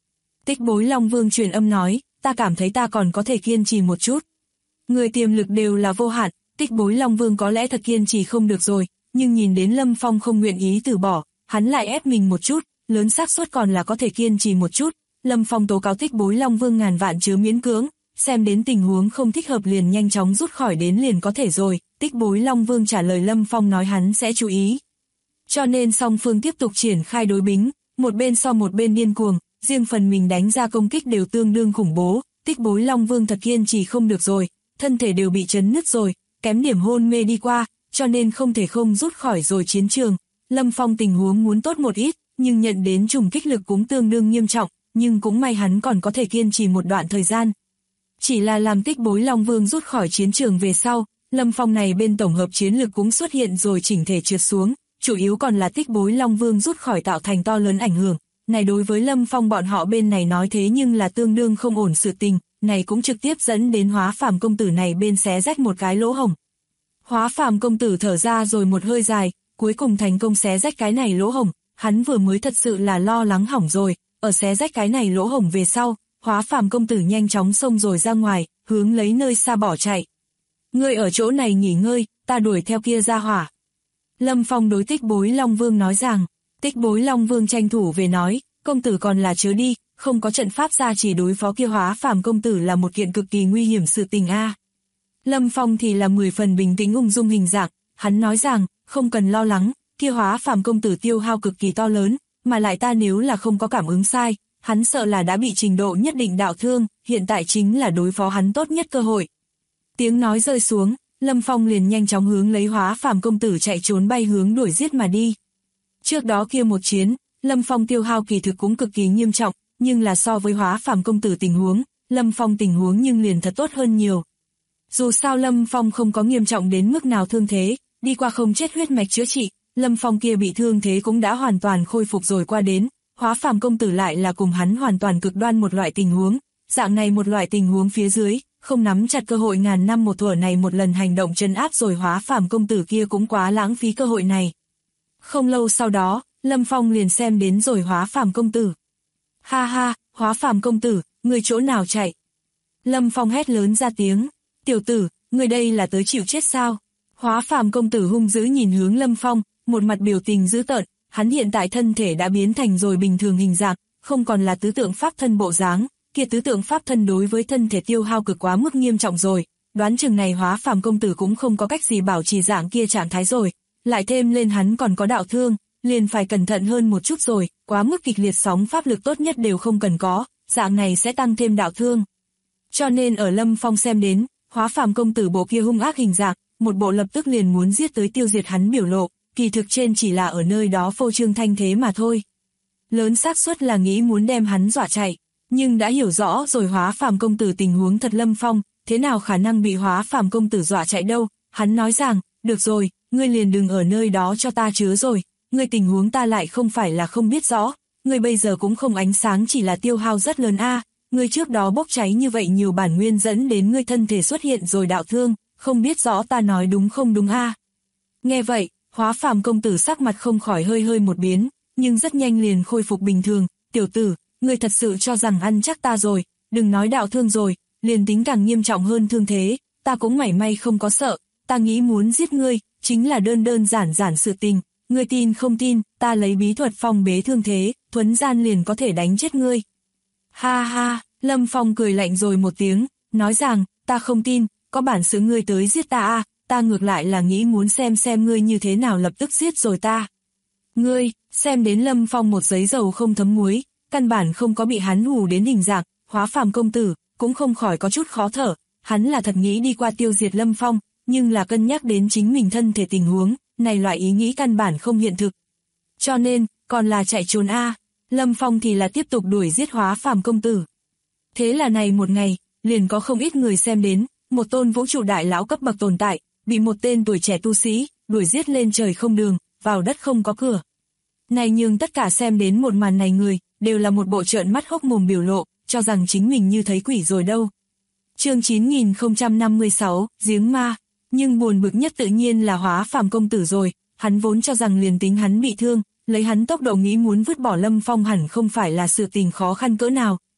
Tích Bối Long Vương truyền âm nói, ta cảm thấy ta còn có thể kiên trì một chút. Người tiềm lực đều là vô hạn, Tích Bối Long Vương có lẽ thật kiên trì không được rồi, nhưng nhìn đến Lâm Phong không nguyện ý từ bỏ, hắn lại ép mình một chút, lớn xác suất còn là có thể kiên trì một chút. Lâm Phong tố cáo Tích Bối Long Vương ngàn vạn chớ miễn cưỡng, xem đến tình huống không thích hợp liền nhanh chóng rút khỏi đến liền có thể rồi. Tích Bối Long Vương trả lời Lâm Phong nói hắn sẽ chú ý. Cho nên song phương tiếp tục triển khai đối bính, một bên so một bên điên cuồng, riêng phần mình đánh ra công kích đều tương đương khủng bố. Tích Bối Long Vương thật kiên trì không được rồi, thân thể đều bị chấn nứt rồi, kém điểm hôn mê đi qua, cho nên không thể không rút khỏi rồi chiến trường. Lâm Phong tình huống muốn tốt một ít, nhưng nhận đến trùng kích lực cũng tương đương nghiêm trọng, nhưng cũng may hắn còn có thể kiên trì một đoạn thời gian. Chỉ là làm Tích Bối Long Vương rút khỏi chiến trường về sau, Lâm Phong này bên tổng hợp chiến lực cũng xuất hiện rồi chỉnh thể trượt xuống, chủ yếu còn là Tích Bối Long Vương rút khỏi tạo thành to lớn ảnh hưởng. Này đối với Lâm Phong bọn họ bên này nói thế nhưng là tương đương không ổn sự tình, này cũng trực tiếp dẫn đến Hóa Phàm công tử này bên xé rách một cái lỗ hổng. Hóa Phàm công tử thở ra rồi một hơi dài, cuối cùng thành công xé rách cái này lỗ hổng, hắn vừa mới thật sự là lo lắng hỏng rồi, ở xé rách cái này lỗ hổng về sau, Hóa Phàm công tử nhanh chóng xông rồi ra ngoài, hướng lấy nơi xa bỏ chạy. Ngươi ở chỗ này nghỉ ngơi, ta đuổi theo kia ra hỏa. Lâm Phong đối Tích Bối Long Vương nói rằng, Tích Bối Long Vương tranh thủ về nói, công tử còn là chớ đi, không có trận pháp ra chỉ đối phó kia Hóa Phàm công tử là một kiện cực kỳ nguy hiểm sự tình a. Lâm Phong thì là 10 phần bình tĩnh ung dung hình dạng, hắn nói rằng, không cần lo lắng, kia Hóa Phàm công tử tiêu hao cực kỳ to lớn, mà lại ta nếu là không có cảm ứng sai, hắn sợ là đã bị trình độ nhất định đạo thương, hiện tại chính là đối phó hắn tốt nhất cơ hội. Tiếng nói rơi xuống, Lâm Phong liền nhanh chóng hướng lấy Hóa Phàm công tử chạy trốn bay hướng đuổi giết mà đi. Trước đó kia một chiến, Lâm Phong tiêu hao kỳ thực cũng cực kỳ nghiêm trọng, nhưng là so với Hóa Phàm công tử tình huống, Lâm Phong tình huống nhưng liền thật tốt hơn nhiều. Dù sao Lâm Phong không có nghiêm trọng đến mức nào thương thế, đi qua không chết huyết mạch chữa trị, Lâm Phong kia bị thương thế cũng đã hoàn toàn khôi phục rồi qua đến, Hóa Phàm công tử lại là cùng hắn hoàn toàn cực đoan một loại tình huống, dạng này một loại tình huống phía dưới, không nắm chặt cơ hội ngàn năm một thuở này một lần hành động trấn áp rồi Hóa Phàm công tử kia cũng quá lãng phí cơ hội này. Không lâu sau đó, Lâm Phong liền xem đến rồi Hóa Phàm công tử. Ha ha, Hóa Phàm công tử, người chỗ nào chạy? Lâm Phong hét lớn ra tiếng, tiểu tử, người đây là tới chịu chết sao? Hóa Phàm công tử hung dữ nhìn hướng Lâm Phong, một mặt biểu tình dữ tợn, hắn hiện tại thân thể đã biến thành rồi bình thường hình dạng, không còn là tứ tượng pháp thân bộ dáng, kia tứ tượng pháp thân đối với thân thể tiêu hao cực quá mức nghiêm trọng rồi, đoán chừng này Hóa Phàm công tử cũng không có cách gì bảo trì dạng kia trạng thái rồi, lại thêm lên hắn còn có đạo thương, liền phải cẩn thận hơn một chút rồi, quá mức kịch liệt sóng pháp lực tốt nhất đều không cần có, dạng này sẽ tăng thêm đạo thương. Cho nên ở Lâm Phong xem đến, Hóa Phàm công tử bộ kia hung ác hình dạng, một bộ lập tức liền muốn giết tới tiêu diệt hắn biểu lộ, kỳ thực trên chỉ là ở nơi đó phô trương thanh thế mà thôi. Lớn xác suất là nghĩ muốn đem hắn dọa chạy, nhưng đã hiểu rõ rồi Hóa Phàm công tử tình huống thật Lâm Phong, thế nào khả năng bị Hóa Phàm công tử dọa chạy đâu, hắn nói rằng, được rồi, ngươi liền đừng ở nơi đó cho ta chứa rồi, ngươi tình huống ta lại không phải là không biết rõ, ngươi bây giờ cũng không ánh sáng chỉ là tiêu hao rất lớn a, ngươi trước đó bốc cháy như vậy nhiều bản nguyên dẫn đến ngươi thân thể xuất hiện rồi đạo thương, không biết rõ ta nói đúng không đúng a. Nghe vậy, Hóa Phàm công tử sắc mặt không khỏi hơi một biến, nhưng rất nhanh liền khôi phục bình thường, tiểu tử, ngươi thật sự cho rằng ăn chắc ta rồi, đừng nói đạo thương rồi, liền tính càng nghiêm trọng hơn thương thế, ta cũng mảy may không có sợ, ta nghĩ muốn giết ngươi, chính là đơn giản sự tình, ngươi tin không tin, ta lấy bí thuật phong bế thương thế, thuấn gian liền có thể đánh chết ngươi. Ha ha, Lâm Phong cười lạnh rồi một tiếng, nói rằng, ta không tin, có bản sự ngươi tới giết ta à, ta ngược lại là nghĩ muốn xem ngươi như thế nào lập tức giết rồi ta. Ngươi, xem đến Lâm Phong một giấy dầu không thấm muối, căn bản không có bị hắn hù đến hình dạng, Hóa Phàm công tử, cũng không khỏi có chút khó thở, hắn là thật nghĩ đi qua tiêu diệt Lâm Phong, nhưng là cân nhắc đến chính mình thân thể tình huống, này loại ý nghĩ căn bản không hiện thực. Cho nên, còn là chạy trốn a. Lâm Phong thì là tiếp tục đuổi giết Hóa Phàm công tử. Thế là này một ngày, liền có không ít người xem đến, một tôn vũ trụ đại lão cấp bậc tồn tại, bị một tên tuổi trẻ tu sĩ, đuổi giết lên trời không đường, vào đất không có cửa. Này nhưng tất cả xem đến một màn này người, đều là một bộ trợn mắt hốc mồm biểu lộ, cho rằng chính mình như thấy quỷ rồi đâu. Chương 9056, giếng ma. Nhưng buồn bực nhất tự nhiên là Hóa Phàm công tử rồi, hắn vốn cho rằng liền tính hắn bị thương, lấy hắn tốc độ nghĩ muốn vứt bỏ Lâm Phong hẳn không phải là sự tình khó khăn cỡ nào,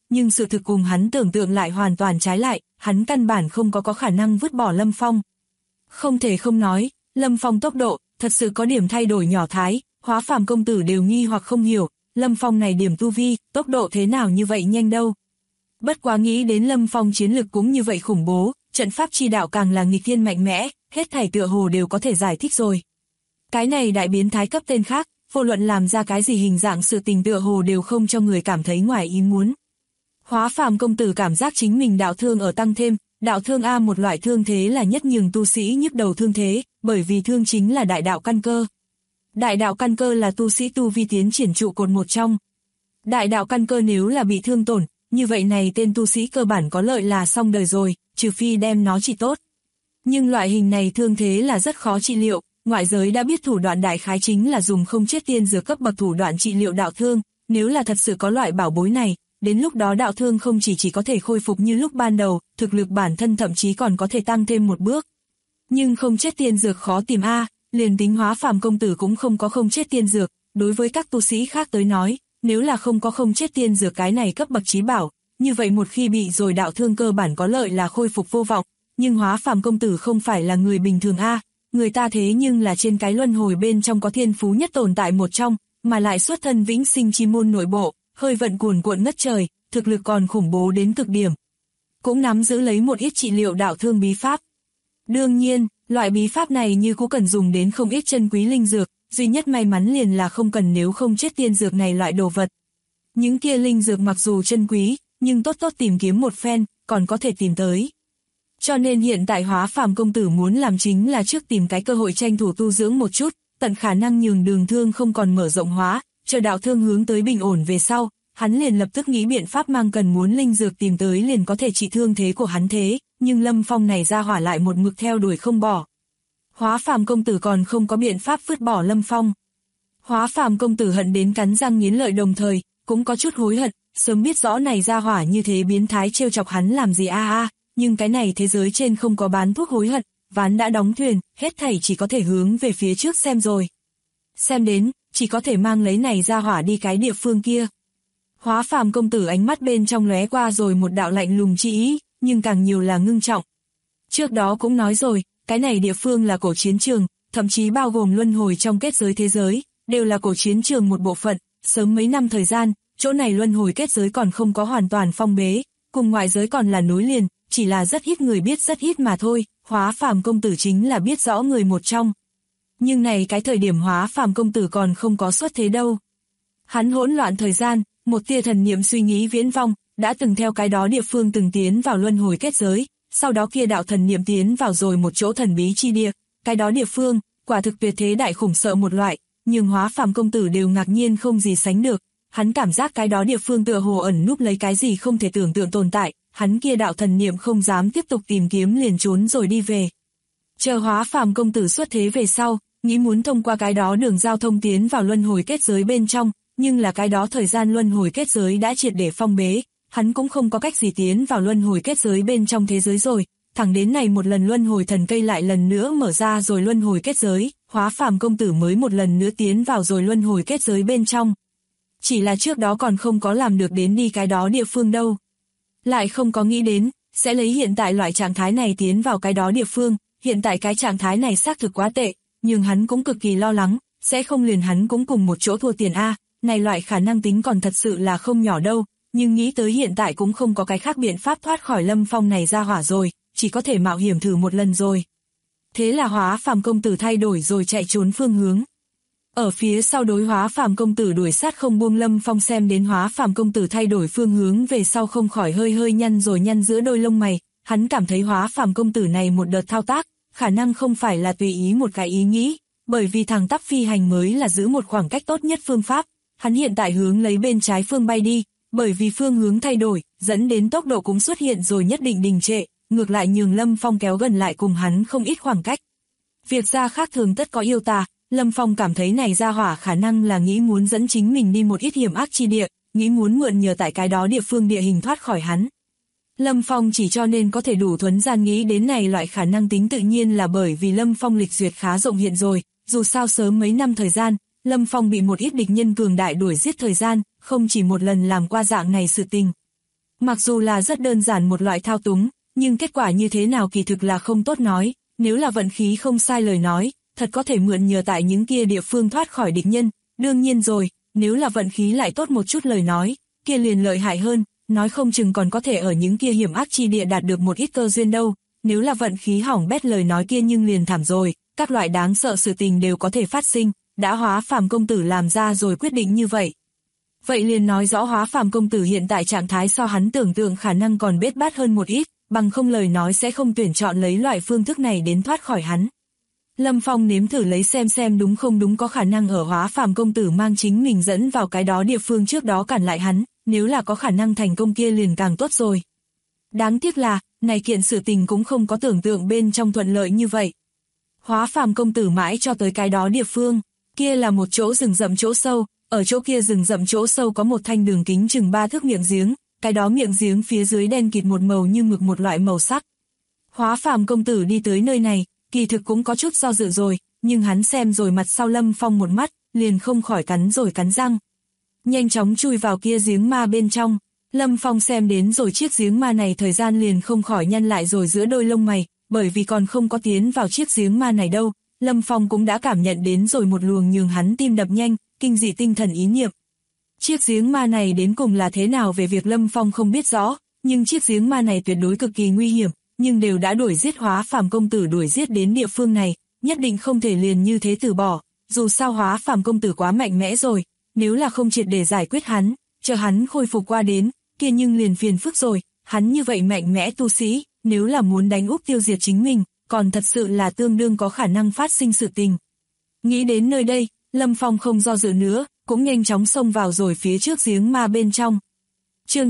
nhưng sự thực cùng hắn tưởng tượng lại hoàn toàn trái lại, hắn căn bản không có khả năng vứt bỏ Lâm Phong. Không thể không nói, Lâm Phong tốc độ, thật sự có điểm thay đổi nhỏ thái, Hóa Phàm công tử đều nghi hoặc không hiểu, Lâm Phong này điểm tu vi, tốc độ thế nào như vậy nhanh đâu. Bất quá nghĩ đến Lâm Phong chiến lực cũng như vậy khủng bố, trận pháp chi đạo càng là nghịch thiên mạnh mẽ, hết thảy tựa hồ đều có thể giải thích rồi. Cái này đại biến thái cấp tên khác, vô luận làm ra cái gì hình dạng sự tình tựa hồ đều không cho người cảm thấy ngoài ý muốn. Hóa Phàm công tử cảm giác chính mình đạo thương ở tăng thêm, đạo thương A một loại thương thế là nhất nhường tu sĩ nhức đầu thương thế, bởi vì thương chính là đại đạo căn cơ. Đại đạo căn cơ là tu sĩ tu vi tiến triển trụ cột một trong. Đại đạo căn cơ nếu là bị thương tổn, như vậy này tên tu sĩ cơ bản có lợi là xong đời rồi, trừ phi đem nó trị tốt. Nhưng loại hình này thương thế là rất khó trị liệu, ngoại giới đã biết thủ đoạn đại khái chính là dùng không chết tiên dược cấp bậc thủ đoạn trị liệu đạo thương, nếu là thật sự có loại bảo bối này, đến lúc đó đạo thương không chỉ có thể khôi phục như lúc ban đầu, thực lực bản thân thậm chí còn có thể tăng thêm một bước. Nhưng không chết tiên dược khó tìm a, liền tính Hóa Phàm công tử cũng không có không chết tiên dược, đối với các tu sĩ khác tới nói, nếu là không có không chết tiên dược cái này cấp bậc chí bảo, như vậy một khi bị rồi đạo thương cơ bản có lợi là khôi phục vô vọng, nhưng Hóa Phàm công tử không phải là người bình thường a, người ta thế nhưng là trên cái luân hồi bên trong có thiên phú nhất tồn tại một trong, mà lại xuất thân vĩnh sinh chi môn nội bộ, hơi vận cuồn cuộn ngất trời, thực lực còn khủng bố đến cực điểm. Cũng nắm giữ lấy một ít trị liệu đạo thương bí pháp. Đương nhiên, loại bí pháp này như cũng cần dùng đến không ít chân quý linh dược, duy nhất may mắn liền là không cần nếu không chết tiên dược này loại đồ vật. Những kia linh dược mặc dù chân quý, nhưng tốt tìm kiếm một phen, còn có thể tìm tới. Cho nên hiện tại Hóa Phàm công tử muốn làm chính là trước tìm cái cơ hội tranh thủ tu dưỡng một chút, tận khả năng nhường đường thương không còn mở rộng hóa, chờ đạo thương hướng tới bình ổn về sau, hắn liền lập tức nghĩ biện pháp mang cần muốn linh dược tìm tới liền có thể trị thương thế của hắn thế, nhưng Lâm Phong này ra hỏa lại một mực theo đuổi không bỏ. Hóa Phàm công tử còn không có biện pháp vứt bỏ Lâm Phong. Hóa Phàm công tử hận đến cắn răng nghiến lợi đồng thời, cũng có chút hối hận, sớm biết rõ này ra hỏa như thế biến thái trêu chọc hắn làm gì nhưng cái này thế giới trên không có bán thuốc hối hận, ván đã đóng thuyền, hết thảy chỉ có thể hướng về phía trước xem rồi. Xem đến, chỉ có thể mang lấy này ra hỏa đi cái địa phương kia. Hóa Phàm công tử ánh mắt bên trong lóe qua rồi một đạo lạnh lùng chi ý, nhưng càng nhiều là ngưng trọng. Trước đó cũng nói rồi, cái này địa phương là cổ chiến trường, thậm chí bao gồm luân hồi trong kết giới thế giới, đều là cổ chiến trường một bộ phận, sớm mấy năm thời gian, chỗ này luân hồi kết giới còn không có hoàn toàn phong bế, cùng ngoại giới còn là nối liền, chỉ là rất ít người biết rất ít mà thôi, Hóa Phàm công tử chính là biết rõ người một trong. Nhưng này cái thời điểm Hóa Phàm công tử còn không có xuất thế đâu. Hắn hỗn loạn thời gian, một tia thần niệm suy nghĩ viễn vong, đã từng theo cái đó địa phương từng tiến vào luân hồi kết giới, sau đó kia đạo thần niệm tiến vào rồi một chỗ thần bí chi địa, cái đó địa phương, quả thực tuyệt thế đại khủng sợ một loại, nhưng Hóa Phàm công tử đều ngạc nhiên không gì sánh được, hắn cảm giác cái đó địa phương tựa hồ ẩn núp lấy cái gì không thể tưởng tượng tồn tại, hắn kia đạo thần niệm không dám tiếp tục tìm kiếm liền trốn rồi đi về. Chờ Hóa Phàm công tử xuất thế về sau, nghĩ muốn thông qua cái đó đường giao thông tiến vào luân hồi kết giới bên trong, nhưng là cái đó thời gian luân hồi kết giới đã triệt để phong bế, hắn cũng không có cách gì tiến vào luân hồi kết giới bên trong thế giới rồi, thẳng đến này một lần luân hồi thần cây lại lần nữa mở ra rồi luân hồi kết giới, Hóa Phàm công tử mới một lần nữa tiến vào rồi luân hồi kết giới bên trong. Chỉ là trước đó còn không có làm được đến đi cái đó địa phương đâu. Lại không có nghĩ đến, sẽ lấy hiện tại loại trạng thái này tiến vào cái đó địa phương, hiện tại cái trạng thái này xác thực quá tệ, nhưng hắn cũng cực kỳ lo lắng, sẽ không liền hắn cũng cùng một chỗ thua tiền này loại khả năng tính còn thật sự là không nhỏ đâu, nhưng nghĩ tới hiện tại cũng không có cái khác biện pháp thoát khỏi Lâm Phong này ra hỏa rồi, chỉ có thể mạo hiểm thử một lần rồi. Thế là Hóa Phàm công tử thay đổi rồi chạy trốn phương hướng. Ở phía sau đối Hóa Phàm công tử đuổi sát không buông Lâm Phong xem đến Hóa Phàm công tử thay đổi phương hướng về sau không khỏi hơi nhăn giữa đôi lông mày, hắn cảm thấy Hóa Phàm công tử này một đợt thao tác, khả năng không phải là tùy ý một cái ý nghĩ, bởi vì thẳng tắp phi hành mới là giữ một khoảng cách tốt nhất phương pháp, hắn hiện tại hướng lấy bên trái phương bay đi, bởi vì phương hướng thay đổi, dẫn đến tốc độ cũng xuất hiện rồi nhất định đình trệ, ngược lại nhường Lâm Phong kéo gần lại cùng hắn không ít khoảng cách. Việc ra khác thường tất có yêu tà, Lâm Phong cảm thấy này ra hỏa khả năng là nghĩ muốn dẫn chính mình đi một ít hiểm ác chi địa, nghĩ muốn mượn nhờ tại cái đó địa phương địa hình thoát khỏi hắn. Lâm Phong chỉ cho nên có thể đủ thuấn gian nghĩ đến này loại khả năng tính tự nhiên là bởi vì Lâm Phong lịch duyệt khá rộng hiện rồi, dù sao sớm mấy năm thời gian, Lâm Phong bị một ít địch nhân cường đại đuổi giết thời gian, không chỉ một lần làm qua dạng này sự tình. Mặc dù là rất đơn giản một loại thao túng, nhưng kết quả như thế nào kỳ thực là không tốt nói, nếu là vận khí không sai lời nói, thật có thể mượn nhờ tại những kia địa phương thoát khỏi địch nhân, đương nhiên rồi, nếu là vận khí lại tốt một chút lời nói, kia liền lợi hại hơn, nói không chừng còn có thể ở những kia hiểm ác chi địa đạt được một ít cơ duyên đâu, nếu là vận khí hỏng bét lời nói kia nhưng liền thảm rồi, các loại đáng sợ sự tình đều có thể phát sinh, đã Hóa Phàm công tử làm ra rồi quyết định như vậy. Vậy liền nói rõ Hóa Phàm công tử hiện tại trạng thái so hắn tưởng tượng khả năng còn bết bát hơn một ít, bằng không lời nói sẽ không tuyển chọn lấy loại phương thức này đến thoát khỏi hắn. Lâm Phong nếm thử lấy xem đúng không đúng có khả năng ở Hóa Phàm công tử mang chính mình dẫn vào cái đó địa phương trước đó cản lại hắn, nếu là có khả năng thành công kia liền càng tốt rồi. Đáng tiếc là, này kiện sự tình cũng không có tưởng tượng bên trong thuận lợi như vậy. Hóa Phàm công tử mãi cho tới cái đó địa phương, kia là một chỗ rừng rậm chỗ sâu, ở chỗ kia rừng rậm chỗ sâu có một thanh đường kính chừng 3 thước miệng giếng, cái đó miệng giếng phía dưới đen kịt một màu như mực một loại màu sắc. Hóa Phàm công tử đi tới nơi này, kỳ thực cũng có chút do dự rồi, nhưng hắn xem rồi mặt sau Lâm Phong một mắt, liền không khỏi cắn rồi cắn răng. Nhanh chóng chui vào kia giếng ma bên trong, Lâm Phong xem đến rồi chiếc giếng ma này thời gian liền không khỏi nhăn lại rồi giữa đôi lông mày, bởi vì còn không có tiến vào chiếc giếng ma này đâu, Lâm Phong cũng đã cảm nhận đến rồi một luồng nhường hắn tim đập nhanh, kinh dị tinh thần ý niệm. Chiếc giếng ma này đến cùng là thế nào về việc Lâm Phong không biết rõ, nhưng chiếc giếng ma này tuyệt đối cực kỳ nguy hiểm, nhưng đều đã đuổi giết Hóa Phàm công tử đuổi giết đến địa phương này, nhất định không thể liền như thế từ bỏ, dù sao Hóa Phàm công tử quá mạnh mẽ rồi, nếu là không triệt để giải quyết hắn, chờ hắn khôi phục qua đến, kia nhưng liền phiền phức rồi, hắn như vậy mạnh mẽ tu sĩ, nếu là muốn đánh úp tiêu diệt chính mình, còn thật sự là tương đương có khả năng phát sinh sự tình. Nghĩ đến nơi đây, Lâm Phong không do dự nữa, cũng nhanh chóng xông vào rồi phía trước giếng ma bên trong. Chương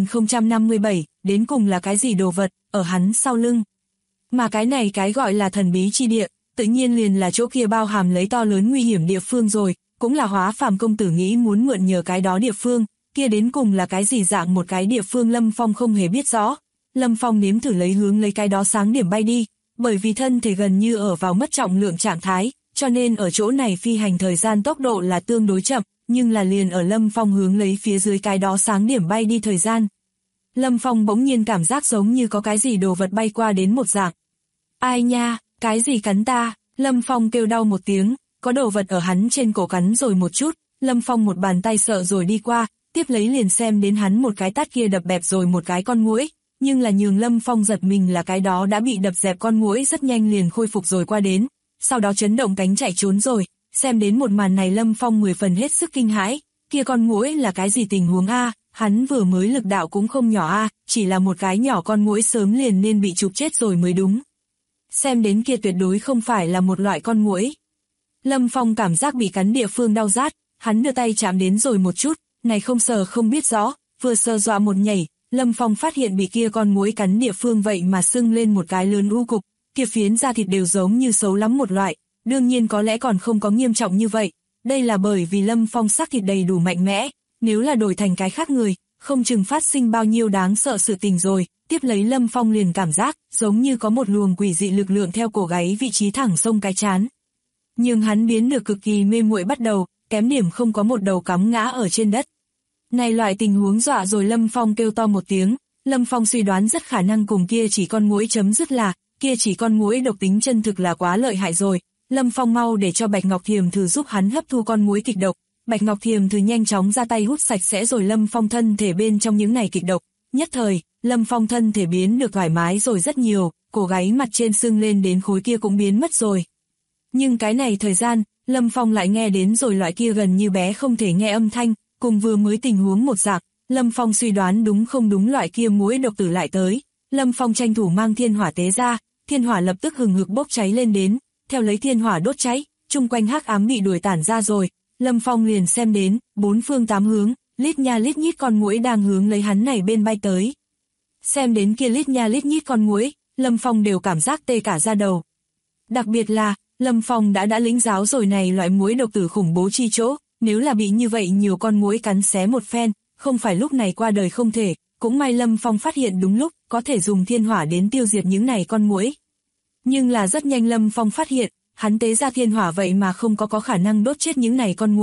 9057, đến cùng là cái gì đồ vật, ở hắn sau lưng. Mà cái này cái gọi là thần bí chi địa, tự nhiên liền là chỗ kia bao hàm lấy to lớn nguy hiểm địa phương rồi, cũng là Hóa Phàm công tử nghĩ muốn mượn nhờ cái đó địa phương, kia đến cùng là cái gì dạng một cái địa phương Lâm Phong không hề biết rõ. Lâm Phong nếm thử lấy hướng lấy cái đó sáng điểm bay đi, bởi vì thân thể gần như ở vào mất trọng lượng trạng thái, cho nên ở chỗ này phi hành thời gian tốc độ là tương đối chậm, nhưng là liền ở Lâm Phong hướng lấy phía dưới cái đó sáng điểm bay đi thời gian. Lâm Phong bỗng nhiên cảm giác giống như có cái gì đồ vật bay qua đến một dạng. Ai nha, cái gì cắn ta, Lâm Phong kêu đau một tiếng, có đồ vật ở hắn trên cổ cắn rồi một chút, Lâm Phong một bàn tay sợ rồi đi qua, tiếp lấy liền xem đến hắn một cái tát kia đập bẹp rồi một cái con muỗi, nhưng là nhường Lâm Phong giật mình là cái đó đã bị đập dẹp con muỗi rất nhanh liền khôi phục rồi qua đến, sau đó chấn động cánh chạy trốn rồi, xem đến một màn này Lâm Phong 10 phần hết sức kinh hãi, kia con muỗi là cái gì tình huống a, hắn vừa mới lực đạo cũng không nhỏ a, chỉ là một cái nhỏ con muỗi sớm liền nên bị chụp chết rồi mới đúng. Xem đến kia tuyệt đối không phải là một loại con muỗi. Lâm Phong cảm giác bị cắn địa phương đau rát, hắn đưa tay chạm đến rồi một chút, này không sờ không biết rõ, vừa sờ dọa một nhảy, Lâm Phong phát hiện bị kia con muỗi cắn địa phương vậy mà sưng lên một cái lớn u cục, kia phiến da thịt đều giống như xấu lắm một loại, đương nhiên có lẽ còn không có nghiêm trọng như vậy, đây là bởi vì Lâm Phong xác thịt đầy đủ mạnh mẽ, nếu là đổi thành cái khác người, không chừng phát sinh bao nhiêu đáng sợ sự tình rồi, tiếp lấy Lâm Phong liền cảm giác giống như có một luồng quỷ dị lực lượng theo cổ gáy vị trí thẳng sông cái chán. Nhưng hắn biến được cực kỳ mê muội bắt đầu, kém điểm không có một đầu cắm ngã ở trên đất. Này loại tình huống dọa rồi Lâm Phong kêu to một tiếng, Lâm Phong suy đoán rất khả năng cùng kia chỉ con muỗi chấm dứt là, kia chỉ con muỗi độc tính chân thực là quá lợi hại rồi, Lâm Phong mau để cho Bạch Ngọc Thiềm thử giúp hắn hấp thu con muỗi kịch độc, Bạch Ngọc Thiềm thử nhanh chóng ra tay hút sạch sẽ rồi Lâm Phong thân thể bên trong những này kịch độc, nhất thời, Lâm Phong thân thể biến được thoải mái rồi rất nhiều, cổ gáy mặt trên sưng lên đến khối kia cũng biến mất rồi. Nhưng cái này thời gian, Lâm Phong lại nghe đến rồi loại kia gần như bé không thể nghe âm thanh, cùng vừa mới tình huống một dạng, Lâm Phong suy đoán đúng không đúng loại kia muỗi độc tử lại tới, Lâm Phong tranh thủ mang thiên hỏa tế ra, thiên hỏa lập tức hừng hực bốc cháy lên đến, theo lấy thiên hỏa đốt cháy, chung quanh hắc ám bị đuổi tản ra rồi, Lâm Phong liền xem đến, bốn phương tám hướng, lít nha lít nhít con muỗi đang hướng lấy hắn này bên bay tới. Xem đến kia lít nha lít nhít con muỗi, Lâm Phong đều cảm giác tê cả da đầu. Đặc biệt là, Lâm Phong đã lĩnh giáo rồi này loại muỗi độc tử khủng bố chi chỗ, nếu là bị như vậy nhiều con muỗi cắn xé một phen, không phải lúc này qua đời không thể, cũng may Lâm Phong phát hiện đúng lúc, có thể dùng thiên hỏa đến tiêu diệt những này con muỗi. Nhưng là rất nhanh Lâm Phong phát hiện, hắn tế ra thiên hỏa vậy mà không có khả năng đốt chết những này con muỗi,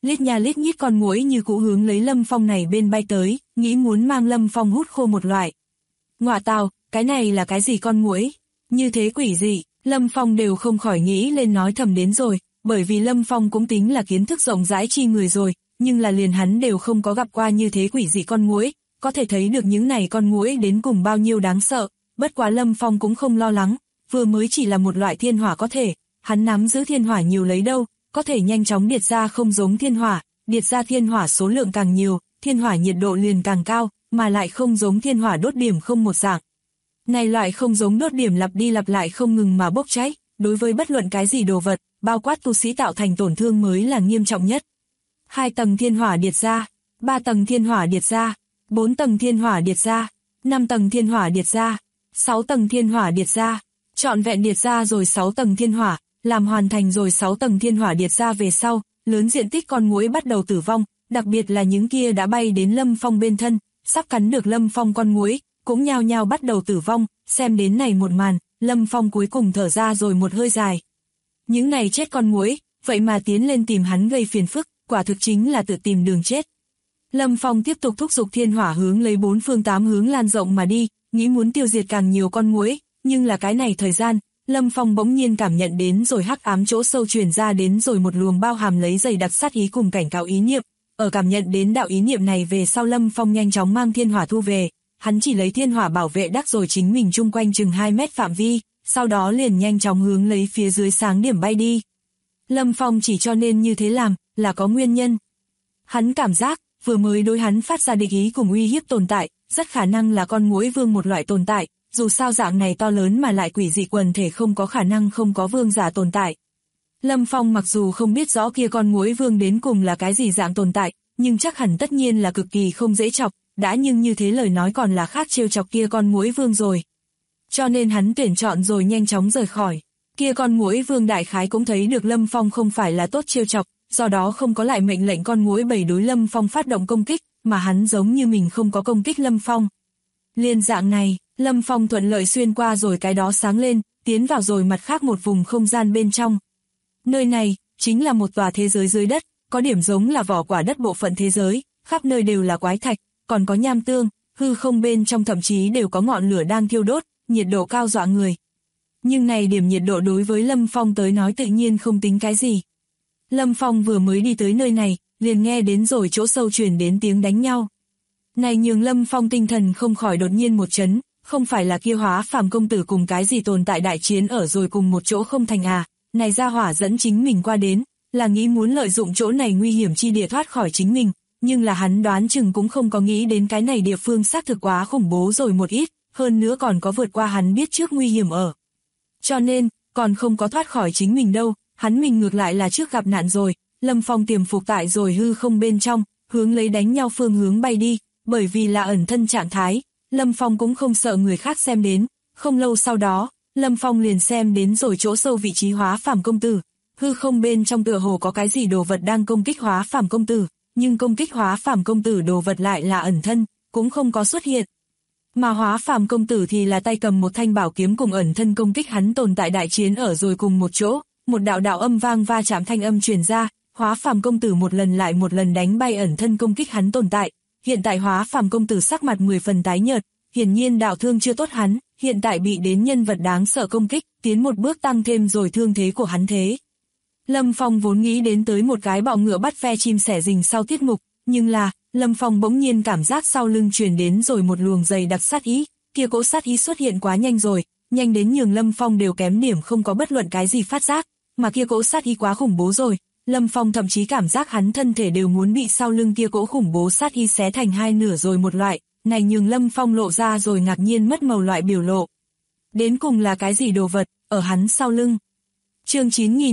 lít nha lít nhít con muỗi như cũ hướng lấy Lâm Phong này bên bay tới, nghĩ muốn mang Lâm Phong hút khô một loại. Ngọa tào, cái này là cái gì con muỗi? Như thế quỷ dị, Lâm Phong đều không khỏi nghĩ lên nói thầm đến rồi, bởi vì Lâm Phong cũng tính là kiến thức rộng rãi chi người rồi, nhưng là liền hắn đều không có gặp qua như thế quỷ dị con muỗi, có thể thấy được những này con muỗi đến cùng bao nhiêu đáng sợ, bất quá Lâm Phong cũng không lo lắng, vừa mới chỉ là một loại thiên hỏa có thể, hắn nắm giữ thiên hỏa nhiều lấy đâu, có thể nhanh chóng điệt ra không giống thiên hỏa, điệt ra thiên hỏa số lượng càng nhiều, thiên hỏa nhiệt độ liền càng cao, mà lại không giống thiên hỏa đốt điểm không một dạng. Này loại không giống đốt điểm lặp đi lặp lại không ngừng mà bốc cháy, đối với bất luận cái gì đồ vật, bao quát tu sĩ tạo thành tổn thương mới là nghiêm trọng nhất. 2 tầng thiên hỏa điệt ra, 3 tầng thiên hỏa điệt ra, 4 tầng thiên hỏa điệt ra, 5 tầng thiên hỏa điệt ra, 6 tầng thiên hỏa điệt ra, trọn vẹn điệt ra rồi 6 tầng thiên hỏa, làm hoàn thành rồi 6 tầng thiên hỏa điệt ra về sau, lớn diện tích con muỗi bắt đầu tử vong, đặc biệt là những kia đã bay đến Lâm Phong bên thân, sắp cắn được Lâm Phong con muỗi, cũng nhao nhao bắt đầu tử vong, xem đến này một màn, Lâm Phong cuối cùng thở ra rồi một hơi dài. Những này chết con muỗi, vậy mà tiến lên tìm hắn gây phiền phức, quả thực chính là tự tìm đường chết. Lâm Phong tiếp tục thúc giục thiên hỏa hướng lấy 4 phương 8 hướng lan rộng mà đi, nghĩ muốn tiêu diệt càng nhiều con muỗi, nhưng là cái này thời gian, Lâm Phong bỗng nhiên cảm nhận đến rồi hắc ám chỗ sâu truyền ra đến rồi một luồng bao hàm lấy dày đặc sát ý cùng cảnh cáo ý niệm. Ở cảm nhận đến đạo ý niệm này về sau Lâm Phong nhanh chóng mang thiên hỏa thu về, hắn chỉ lấy thiên hỏa bảo vệ đắc rồi chính mình chung quanh chừng 2 mét phạm vi, sau đó liền nhanh chóng hướng lấy phía dưới sáng điểm bay đi. Lâm Phong chỉ cho nên như thế làm, là có nguyên nhân. Hắn cảm giác, vừa mới đối hắn phát ra địch ý cùng uy hiếp tồn tại, rất khả năng là con muỗi vương một loại tồn tại, dù sao dạng này to lớn mà lại quỷ dị quần thể không có khả năng không có vương giả tồn tại. Lâm Phong mặc dù không biết rõ kia con muỗi vương đến cùng là cái gì dạng tồn tại, nhưng chắc hẳn tất nhiên là cực kỳ không dễ chọc, đã nhưng như thế lời nói còn là khác trêu chọc kia con muỗi vương rồi. Cho nên hắn tuyển chọn rồi nhanh chóng rời khỏi. Kia con muỗi vương đại khái cũng thấy được Lâm Phong không phải là tốt trêu chọc, do đó không có lại mệnh lệnh con muỗi bầy đối Lâm Phong phát động công kích, mà hắn giống như mình không có công kích Lâm Phong. Liên dạng này, Lâm Phong thuận lợi xuyên qua rồi cái đó sáng lên, tiến vào rồi mặt khác một vùng không gian bên trong. Nơi này, chính là một tòa thế giới dưới đất, có điểm giống là vỏ quả đất bộ phận thế giới, khắp nơi đều là quái thạch, còn có nham tương, hư không bên trong thậm chí đều có ngọn lửa đang thiêu đốt, nhiệt độ cao dọa người. Nhưng này điểm nhiệt độ đối với Lâm Phong tới nói tự nhiên không tính cái gì. Lâm Phong vừa mới đi tới nơi này, liền nghe đến rồi chỗ sâu truyền đến tiếng đánh nhau. Này nhường Lâm Phong tinh thần không khỏi đột nhiên một chấn, không phải là kia Hóa Phàm công tử cùng cái gì tồn tại đại chiến ở rồi cùng một chỗ không thành à, này ra hỏa dẫn chính mình qua đến, là nghĩ muốn lợi dụng chỗ này nguy hiểm chi địa thoát khỏi chính mình, nhưng là hắn đoán chừng cũng không có nghĩ đến cái này địa phương xác thực quá khủng bố rồi một ít, hơn nữa còn có vượt qua hắn biết trước nguy hiểm ở. Cho nên, còn không có thoát khỏi chính mình đâu, hắn mình ngược lại là trước gặp nạn rồi, Lâm Phong tiềm phục tại rồi hư không bên trong, hướng lấy đánh nhau phương hướng bay đi, bởi vì là ẩn thân trạng thái, Lâm Phong cũng không sợ người khác xem đến, không lâu sau đó, Lâm Phong liền xem đến rồi chỗ sâu vị trí Hóa Phàm công tử, hư không bên trong tựa hồ có cái gì đồ vật đang công kích Hóa Phàm công tử, nhưng công kích Hóa Phàm công tử đồ vật lại là ẩn thân, cũng không có xuất hiện. Mà Hóa Phàm công tử thì là tay cầm một thanh bảo kiếm cùng ẩn thân công kích hắn tồn tại đại chiến ở rồi cùng một chỗ, một đạo đạo âm vang va chạm thanh âm truyền ra, Hóa Phàm công tử một lần lại một lần đánh bay ẩn thân công kích hắn tồn tại. Hiện tại Hóa Phàm công tử sắc mặt 10 phần tái nhợt, hiển nhiên đạo thương chưa tốt hắn, hiện tại bị đến nhân vật đáng sợ công kích, tiến một bước tăng thêm rồi thương thế của hắn thế. Lâm Phong vốn nghĩ đến tới một cái bọ ngựa bắt ve chim sẻ rình sau tiết mục, nhưng là, Lâm Phong bỗng nhiên cảm giác sau lưng truyền đến rồi một luồng dày đặc sát ý, kia cỗ sát ý xuất hiện quá nhanh rồi, nhanh đến nhường Lâm Phong đều kém điểm không có bất luận cái gì phát giác, mà kia cỗ sát ý quá khủng bố rồi, Lâm Phong thậm chí cảm giác hắn thân thể đều muốn bị sau lưng kia cỗ khủng bố sát ý xé thành hai nửa rồi một loại, này nhường Lâm Phong lộ ra rồi ngạc nhiên mất màu loại biểu lộ. Đến cùng là cái gì đồ vật, ở hắn sau lưng. Chương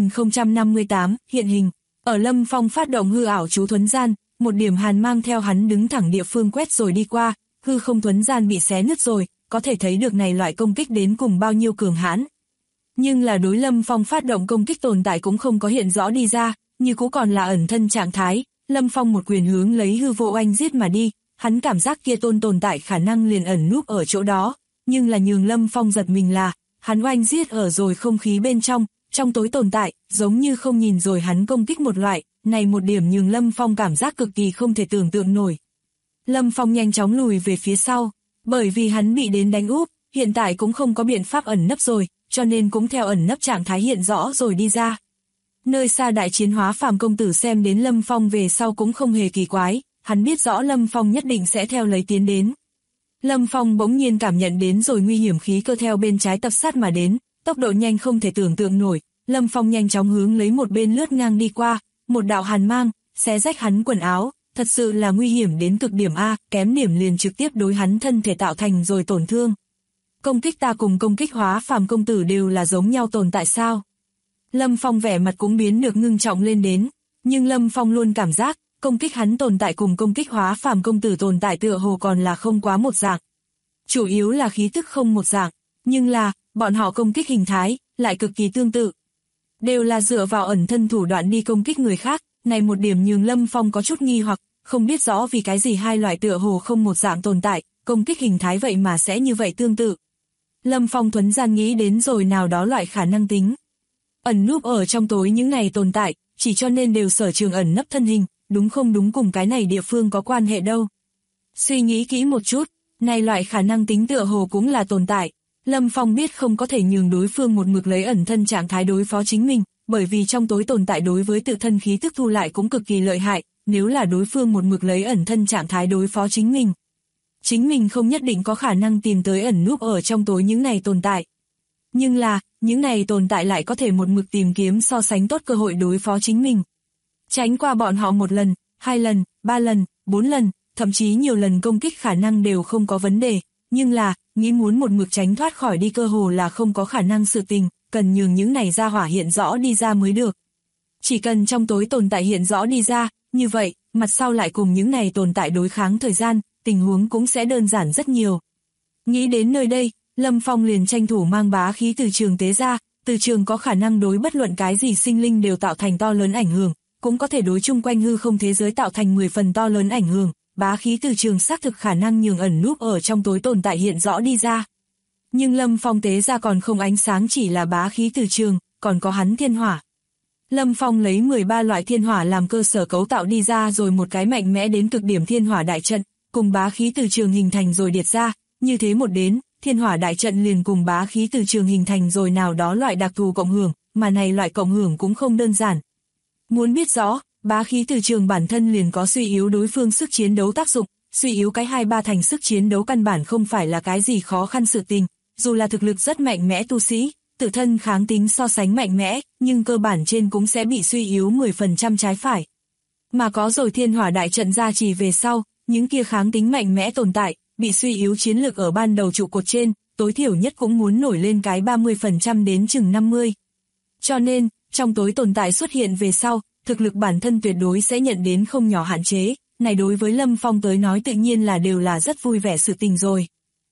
9058, hiện hình, ở Lâm Phong phát động hư ảo chú thuấn gian, một điểm hàn mang theo hắn đứng thẳng địa phương quét rồi đi qua, hư không thuấn gian bị xé nứt rồi, có thể thấy được này loại công kích đến cùng bao nhiêu cường hãn. Nhưng là đối Lâm Phong phát động công kích tồn tại cũng không có hiện rõ đi ra, như cũ còn là ẩn thân trạng thái, Lâm Phong một quyền hướng lấy hư vô oanh giết mà đi, hắn cảm giác kia tồn tại khả năng liền ẩn núp ở chỗ đó, nhưng là nhường Lâm Phong giật mình là, hắn oanh giết ở rồi không khí bên trong, trong tối tồn tại, giống như không nhìn rồi hắn công kích một loại, này một điểm nhường Lâm Phong cảm giác cực kỳ không thể tưởng tượng nổi. Lâm Phong nhanh chóng lùi về phía sau, bởi vì hắn bị đến đánh úp, hiện tại cũng không có biện pháp ẩn nấp rồi, cho nên cũng theo ẩn nấp trạng thái hiện rõ rồi đi ra. Nơi xa đại chiến hóa phàm công tử xem đến Lâm Phong về sau cũng không hề kỳ quái, hắn biết rõ Lâm Phong nhất định sẽ theo lấy tiến đến. Lâm Phong bỗng nhiên cảm nhận đến rồi nguy hiểm khí cơ theo bên trái tập sát mà đến, tốc độ nhanh không thể tưởng tượng nổi, Lâm Phong nhanh chóng hướng lấy một bên lướt ngang đi qua, một đạo hàn mang, xé rách hắn quần áo, thật sự là nguy hiểm đến cực điểm A, kém điểm liền trực tiếp đối hắn thân thể tạo thành rồi tổn thương. Công kích ta cùng công kích hóa phàm công tử đều là giống nhau tồn tại sao? Lâm Phong vẻ mặt cũng biến được ngưng trọng lên đến, nhưng Lâm Phong luôn cảm giác, công kích hắn tồn tại cùng công kích hóa phàm công tử tồn tại tựa hồ còn là không quá một dạng. Chủ yếu là khí tức không một dạng, nhưng là, bọn họ công kích hình thái, lại cực kỳ tương tự. Đều là dựa vào ẩn thân thủ đoạn đi công kích người khác, này một điểm nhường Lâm Phong có chút nghi hoặc, không biết rõ vì cái gì hai loại tựa hồ không một dạng tồn tại, công kích hình thái vậy mà sẽ như vậy tương tự. Lâm Phong thuấn gian nghĩ đến rồi nào đó loại khả năng tính. Ẩn núp ở trong tối những này tồn tại, chỉ cho nên đều sở trường ẩn nấp thân hình, đúng không đúng cùng cái này địa phương có quan hệ đâu. Suy nghĩ kỹ một chút, này loại khả năng tính tựa hồ cũng là tồn tại. Lâm Phong biết không có thể nhường đối phương một mực lấy ẩn thân trạng thái đối phó chính mình, bởi vì trong tối tồn tại đối với tự thân khí tức thu lại cũng cực kỳ lợi hại, nếu là đối phương một mực lấy ẩn thân trạng thái đối phó chính mình không nhất định có khả năng tìm tới ẩn núp ở trong tối những này tồn tại. Nhưng là, những này tồn tại lại có thể một mực tìm kiếm so sánh tốt cơ hội đối phó chính mình. Tránh qua bọn họ một lần, 2 lần, 3 lần, 4 lần, thậm chí nhiều lần công kích khả năng đều không có vấn đề, nhưng là, nghĩ muốn một mực tránh thoát khỏi đi cơ hồ là không có khả năng sự tình, cần nhường những này ra hỏa hiện rõ đi ra mới được. Chỉ cần trong tối tồn tại hiện rõ đi ra, như vậy, mặt sau lại cùng những này tồn tại đối kháng thời gian, tình huống cũng sẽ đơn giản rất nhiều. Nghĩ đến nơi đây, Lâm Phong liền tranh thủ mang bá khí từ trường tế ra, từ trường có khả năng đối bất luận cái gì sinh linh đều tạo thành to lớn ảnh hưởng, cũng có thể đối chung quanh hư không thế giới tạo thành 10 phần to lớn ảnh hưởng, bá khí từ trường xác thực khả năng nhường ẩn núp ở trong tối tồn tại hiện rõ đi ra. Nhưng Lâm Phong tế ra còn không ánh sáng chỉ là bá khí từ trường, còn có hắn thiên hỏa. Lâm Phong lấy 13 loại thiên hỏa làm cơ sở cấu tạo đi ra rồi một cái mạnh mẽ đến cực điểm thiên hỏa đại trận, cùng bá khí từ trường hình thành rồi điệt ra, như thế một đến, thiên hỏa đại trận liền cùng bá khí từ trường hình thành rồi nào đó loại đặc thù cộng hưởng, mà này loại cộng hưởng cũng không đơn giản. Muốn biết rõ, bá khí từ trường bản thân liền có suy yếu đối phương sức chiến đấu tác dụng, suy yếu cái 2-3 thành sức chiến đấu căn bản không phải là cái gì khó khăn sự tình, dù là thực lực rất mạnh mẽ tu sĩ, tự thân kháng tính so sánh mạnh mẽ, nhưng cơ bản trên cũng sẽ bị suy yếu 10% trái phải. Mà có rồi thiên hỏa đại trận gia trì về sau, những kia kháng tính mạnh mẽ tồn tại, bị suy yếu chiến lực ở ban đầu trụ cột trên, tối thiểu nhất cũng muốn nổi lên cái 30% đến chừng 50%. Cho nên, trong tối tồn tại xuất hiện về sau, thực lực bản thân tuyệt đối sẽ nhận đến không nhỏ hạn chế, này đối với Lâm Phong tới nói tự nhiên là đều là rất vui vẻ sự tình rồi.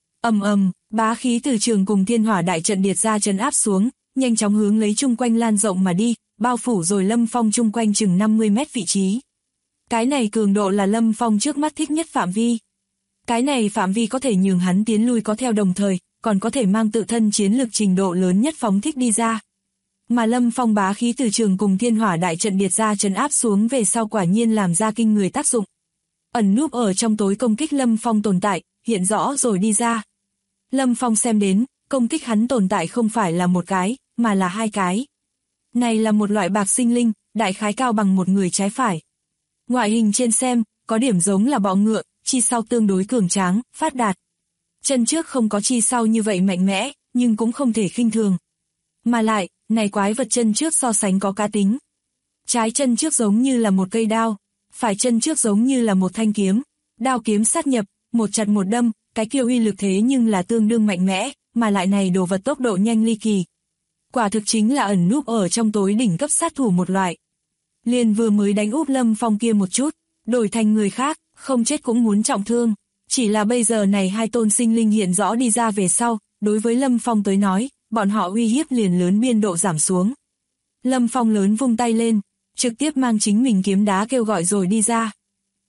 Bá khí từ trường cùng thiên hỏa đại trận điệt ra trấn áp xuống, nhanh chóng hướng lấy chung quanh lan rộng mà đi, bao phủ rồi Lâm Phong chung quanh chừng 50 mét vị trí. Cái này cường độ là Lâm Phong trước mắt thích nhất phạm vi. Cái này phạm vi có thể nhường hắn tiến lui có theo đồng thời, còn có thể mang tự thân chiến lực trình độ lớn nhất phóng thích đi ra. Mà Lâm Phong bá khí từ trường cùng thiên hỏa đại trận điệt ra trấn áp xuống về sau quả nhiên làm ra kinh người tác dụng. Ẩn núp ở trong tối công kích Lâm Phong tồn tại, hiện rõ rồi đi ra. Lâm Phong xem đến, công kích hắn tồn tại không phải là một cái, mà là 2 cái. Này là một loại bạc sinh linh, đại khái cao bằng một người trái phải. Ngoại hình trên xem, có điểm giống là bọ ngựa, chi sau tương đối cường tráng, phát đạt. Chân trước không có chi sau như vậy mạnh mẽ, nhưng cũng không thể khinh thường. Mà lại, này quái vật chân trước so sánh có cá tính. Trái chân trước giống như là một cây đao, phải chân trước giống như là một thanh kiếm, đao kiếm sát nhập, một chặt một đâm, cái kia uy lực thế nhưng là tương đương mạnh mẽ, mà lại này đồ vật tốc độ nhanh ly kỳ. Quả thực chính là ẩn núp ở trong tối đỉnh cấp sát thủ một loại. Liền vừa mới đánh úp Lâm Phong kia một chút, đổi thành người khác, không chết cũng muốn trọng thương. Chỉ là bây giờ này 2 tôn sinh linh hiện rõ đi ra về sau, đối với Lâm Phong tới nói, bọn họ uy hiếp liền lớn biên độ giảm xuống. Lâm Phong lớn vung tay lên, trực tiếp mang chính mình kiếm đá kêu gọi rồi đi ra.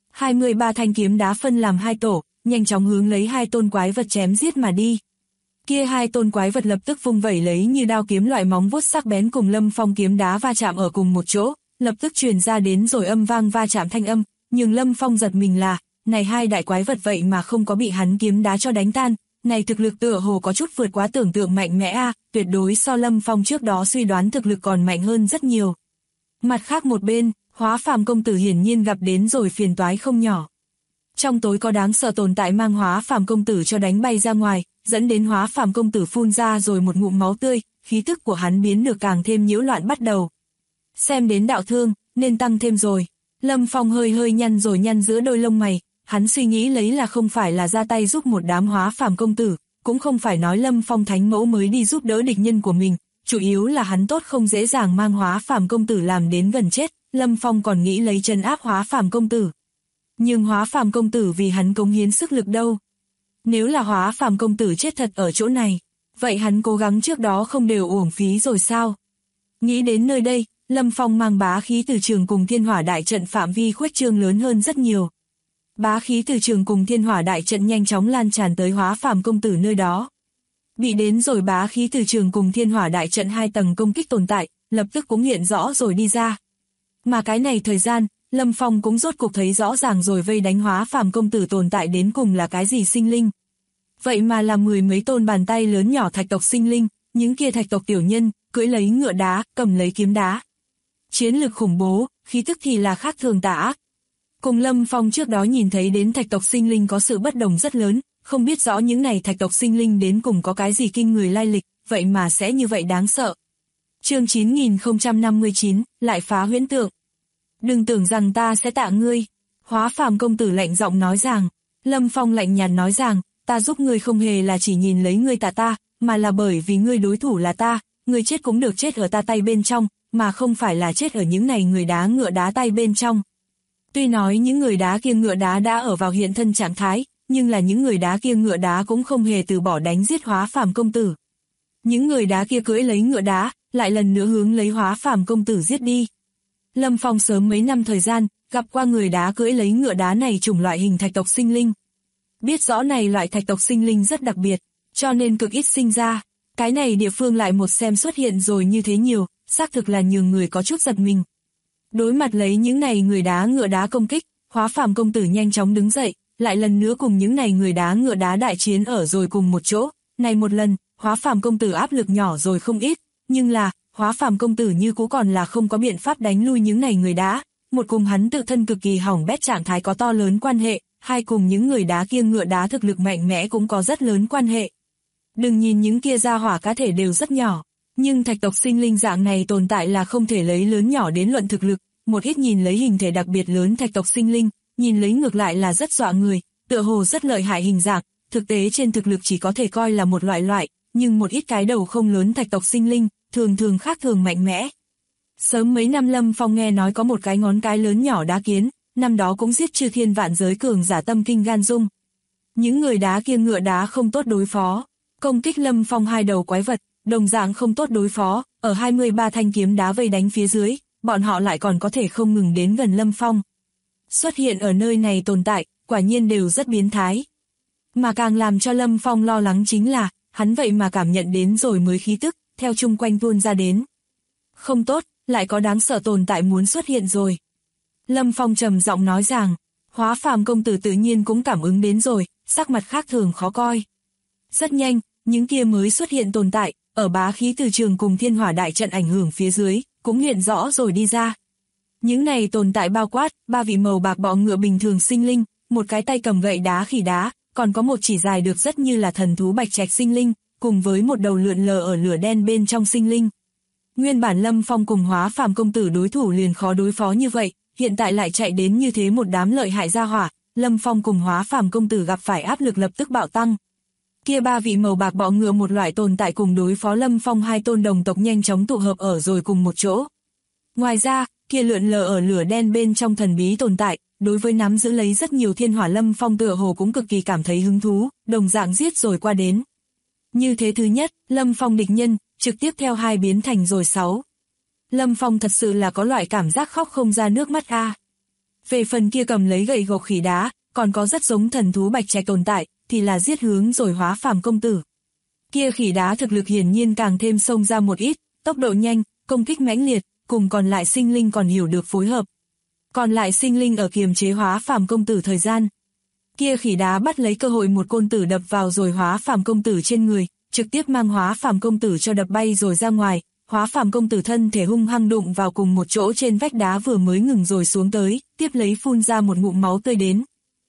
23 thanh kiếm đá phân làm 2 tổ, nhanh chóng hướng lấy 2 tôn quái vật chém giết mà đi. Kia hai tôn quái vật lập tức vung vẩy lấy như đao kiếm loại móng vuốt sắc bén cùng Lâm Phong kiếm đá va chạm ở cùng một chỗ, lập tức truyền ra đến rồi âm vang va chạm thanh âm, nhưng Lâm Phong giật mình là, này hai đại quái vật vậy mà không có bị hắn kiếm đá cho đánh tan, này thực lực tựa hồ có chút vượt quá tưởng tượng mạnh mẽ a, tuyệt đối so Lâm Phong trước đó suy đoán thực lực còn mạnh hơn rất nhiều. Mặt khác một bên, Hóa Phàm công tử hiển nhiên gặp đến rồi phiền toái không nhỏ. Trong tối có đáng sợ tồn tại mang Hóa Phàm công tử cho đánh bay ra ngoài, dẫn đến Hóa Phàm công tử phun ra rồi một ngụm máu tươi, khí tức của hắn biến được càng thêm nhiễu loạn bắt đầu. Xem đến đạo thương, nên tăng thêm rồi. Lâm Phong hơi hơi nhăn rồi nhăn giữa đôi lông mày, hắn suy nghĩ lấy là không phải là ra tay giúp một đám Hóa Phàm công tử, cũng không phải nói Lâm Phong thánh mẫu mới đi giúp đỡ địch nhân của mình, chủ yếu là hắn tốt không dễ dàng mang Hóa Phàm công tử làm đến gần chết, Lâm Phong còn nghĩ lấy trấn áp Hóa Phàm công tử. Nhưng Hóa Phàm công tử vì hắn cống hiến sức lực đâu. Nếu là Hóa Phàm công tử chết thật ở chỗ này, vậy hắn cố gắng trước đó không đều uổng phí rồi sao? Nghĩ đến nơi đây, Lâm Phong mang bá khí từ trường cùng thiên hỏa đại trận phạm vi khuếch trương lớn hơn rất nhiều. Bá khí từ trường cùng thiên hỏa đại trận nhanh chóng lan tràn tới Hóa Phàm công tử nơi đó. Bị đến rồi bá khí từ trường cùng thiên hỏa đại trận hai tầng công kích tồn tại, lập tức cũng hiện rõ rồi đi ra. Mà cái này thời gian, Lâm Phong cũng rốt cục thấy rõ ràng rồi vây đánh Hóa Phàm công tử tồn tại đến cùng là cái gì sinh linh. Vậy mà là mười mấy tôn bàn tay lớn nhỏ thạch tộc sinh linh, những kia thạch tộc tiểu nhân, cưỡi lấy ngựa đá, cầm lấy kiếm đá. Chiến lực khủng bố, khí tức thì là khác thường tà ác. Cùng Lâm Phong trước đó nhìn thấy đến thạch tộc sinh linh có sự bất đồng rất lớn, không biết rõ những này thạch tộc sinh linh đến cùng có cái gì kinh người lai lịch, vậy mà sẽ như vậy đáng sợ. Chương 9059, lại phá huyễn tượng. Đừng tưởng rằng ta sẽ tạ ngươi. Hóa Phàm công tử lạnh giọng nói rằng. Lâm Phong lạnh nhạt nói rằng, ta giúp ngươi không hề là chỉ nhìn lấy ngươi tạ ta, mà là bởi vì ngươi đối thủ là ta, ngươi chết cũng được chết ở ta tay bên trong, mà không phải là chết ở những này người đá ngựa đá tay bên trong. Tuy nói những người đá kia ngựa đá đã ở vào hiện thân trạng thái, nhưng là những người đá kia ngựa đá cũng không hề từ bỏ đánh giết Hóa Phàm công tử. Những người đá kia cưỡi lấy ngựa đá, lại lần nữa hướng lấy Hóa Phàm công tử giết đi. Lâm Phong sớm mấy năm thời gian, gặp qua người đá cưỡi lấy ngựa đá này chủng loại hình thạch tộc sinh linh. Biết rõ này loại thạch tộc sinh linh rất đặc biệt, cho nên cực ít sinh ra. Cái này địa phương lại một xem xuất hiện rồi như thế nhiều, xác thực là nhường người có chút giật mình. Đối mặt lấy những này người đá ngựa đá công kích, Hóa Phàm công tử nhanh chóng đứng dậy, lại lần nữa cùng những này người đá ngựa đá đại chiến ở rồi cùng một chỗ. Này một lần, Hóa Phàm công tử áp lực nhỏ rồi không ít, nhưng là, Hóa Phàm công tử như cũ còn là không có biện pháp đánh lui những này người đá. Một cùng hắn tự thân cực kỳ hỏng bét trạng thái có to lớn quan hệ, hai cùng những người đá kia ngựa đá thực lực mạnh mẽ cũng có rất lớn quan hệ. Đừng nhìn những kia gia hỏa cá thể đều rất nhỏ, nhưng thạch tộc sinh linh dạng này tồn tại là không thể lấy lớn nhỏ đến luận thực lực, một ít nhìn lấy hình thể đặc biệt lớn thạch tộc sinh linh, nhìn lấy ngược lại là rất dọa người, tựa hồ rất lợi hại hình dạng, thực tế trên thực lực chỉ có thể coi là một loại, nhưng một ít cái đầu không lớn thạch tộc sinh linh, thường khác thường mạnh mẽ. Sớm mấy năm Lâm Phong nghe nói có một cái ngón cái lớn nhỏ đá kiến, năm đó cũng giết chư thiên vạn giới cường giả tâm kinh gan dung. Những người đá kia ngựa đá không tốt đối phó, công kích Lâm Phong hai đầu quái vật, đồng dạng không tốt đối phó, ở 23 thanh kiếm đá vây đánh phía dưới, bọn họ lại còn có thể không ngừng đến gần Lâm Phong. Xuất hiện ở nơi này tồn tại, quả nhiên đều rất biến thái. Mà càng làm cho Lâm Phong lo lắng chính là, hắn vậy mà cảm nhận đến rồi mới khí tức, theo chung quanh tuôn ra đến. Không tốt, lại có đáng sợ tồn tại muốn xuất hiện rồi. Lâm Phong trầm giọng nói rằng, Hóa Phàm công tử tự nhiên cũng cảm ứng đến rồi, sắc mặt khác thường khó coi. Rất nhanh, những kia mới xuất hiện tồn tại, ở bá khí từ trường cùng thiên hỏa đại trận ảnh hưởng phía dưới, cũng hiện rõ rồi đi ra. Những này tồn tại bao quát, ba vị màu bạc bọ ngựa bình thường sinh linh, một cái tay cầm gậy đá khỉ đá, còn có một chỉ dài được rất như là thần thú bạch trạch sinh linh, cùng với một đầu lượn lờ ở lửa đen bên trong sinh linh. Nguyên bản Lâm Phong cùng Hóa Phàm công tử đối thủ liền khó đối phó như vậy, hiện tại lại chạy đến như thế một đám lợi hại gia hỏa, Lâm Phong cùng Hóa Phàm công tử gặp phải áp lực lập tức bạo tăng. Kia ba vị màu bạc bọ ngựa một loại tồn tại cùng đối phó Lâm Phong hai tôn đồng tộc nhanh chóng tụ hợp ở rồi cùng một chỗ. Ngoài ra, kia lượn lờ ở lửa đen bên trong thần bí tồn tại, đối với nắm giữ lấy rất nhiều thiên hỏa Lâm Phong tựa hồ cũng cực kỳ cảm thấy hứng thú, đồng dạng giết rồi qua đến. Như thế thứ nhất, Lâm Phong địch nhân, trực tiếp theo hai biến thành rồi 6. Lâm Phong thật sự là có loại cảm giác khóc không ra nước mắt a. Về phần kia cầm lấy gậy gộc khỉ đá, còn có rất giống thần thú bạch trạch tồn tại, thì là giết hướng rồi Hóa Phàm công tử. Kia khỉ đá thực lực hiển nhiên càng thêm xông ra một ít, tốc độ nhanh, công kích mãnh liệt, cùng còn lại sinh linh còn hiểu được phối hợp. Còn lại sinh linh ở kiềm chế Hóa Phàm công tử thời gian. Kia khỉ đá bắt lấy cơ hội một côn tử đập vào rồi Hóa Phàm công tử trên người, trực tiếp mang Hóa Phàm công tử cho đập bay rồi ra ngoài. Hóa Phàm công tử thân thể hung hăng đụng vào cùng một chỗ trên vách đá vừa mới ngừng rồi xuống tới, tiếp lấy phun ra một ngụm máu tươi đến.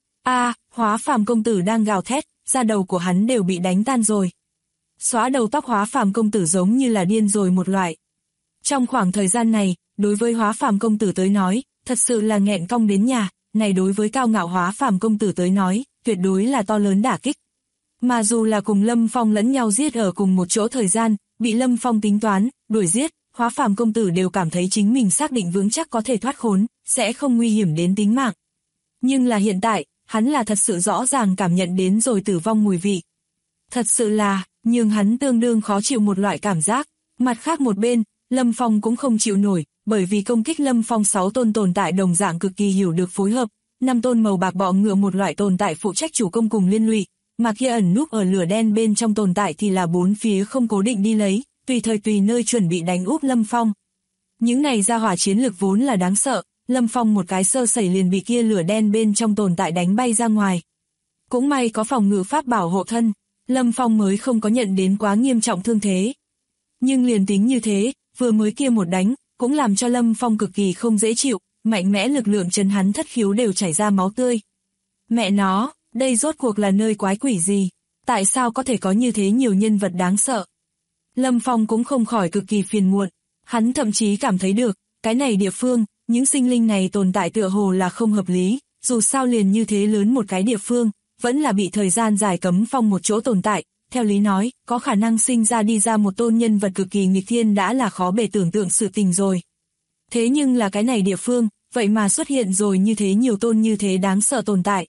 Hóa Phàm công tử đang gào thét, da đầu của hắn đều bị đánh tan rồi. Xóa đầu tóc Hóa Phàm công tử giống như là điên rồi một loại. Trong khoảng thời gian này, đối với Hóa Phàm công tử tới nói, thật sự là nghẹn cong đến nhà, này đối với cao ngạo Hóa Phàm công tử tới nói, tuyệt đối là to lớn đả kích. Mà dù là cùng Lâm Phong lẫn nhau giết ở cùng một chỗ thời gian, bị Lâm Phong tính toán, đuổi giết, Hóa Phàm công tử đều cảm thấy chính mình xác định vững chắc có thể thoát khốn, sẽ không nguy hiểm đến tính mạng. Nhưng là hiện tại, hắn là thật sự rõ ràng cảm nhận đến rồi tử vong mùi vị. Thật sự là, nhưng hắn tương đương khó chịu một loại cảm giác. Mặt khác một bên, Lâm Phong cũng không chịu nổi, bởi vì công kích Lâm Phong 6 tôn tồn tại đồng dạng cực kỳ hiểu được phối hợp, 5 tôn màu bạc bọ ngựa một loại tồn tại phụ trách chủ công cùng liên lụy, mà kia ẩn núp ở lửa đen bên trong tồn tại thì là bốn phía không cố định đi lấy, tùy thời tùy nơi chuẩn bị đánh úp Lâm Phong. Những này ra hỏa chiến lực vốn là đáng sợ, Lâm Phong một cái sơ sẩy liền bị kia lửa đen bên trong tồn tại đánh bay ra ngoài. Cũng may có phòng ngự pháp bảo hộ thân, Lâm Phong mới không có nhận đến quá nghiêm trọng thương thế. Nhưng liền tính như thế, vừa mới kia một đánh, cũng làm cho Lâm Phong cực kỳ không dễ chịu, mạnh mẽ lực lượng chân hắn thất khiếu đều chảy ra máu tươi. Mẹ nó, đây rốt cuộc là nơi quái quỷ gì? Tại sao có thể có như thế nhiều nhân vật đáng sợ? Lâm Phong cũng không khỏi cực kỳ phiền muộn, hắn thậm chí cảm thấy được, cái này địa phương, những sinh linh này tồn tại tựa hồ là không hợp lý, dù sao liền như thế lớn một cái địa phương, vẫn là bị thời gian dài cấm phong một chỗ tồn tại, theo lý nói, có khả năng sinh ra đi ra một tôn nhân vật cực kỳ nghịch thiên đã là khó bề tưởng tượng sự tình rồi. Thế nhưng là cái này địa phương, vậy mà xuất hiện rồi như thế nhiều tôn như thế đáng sợ tồn tại.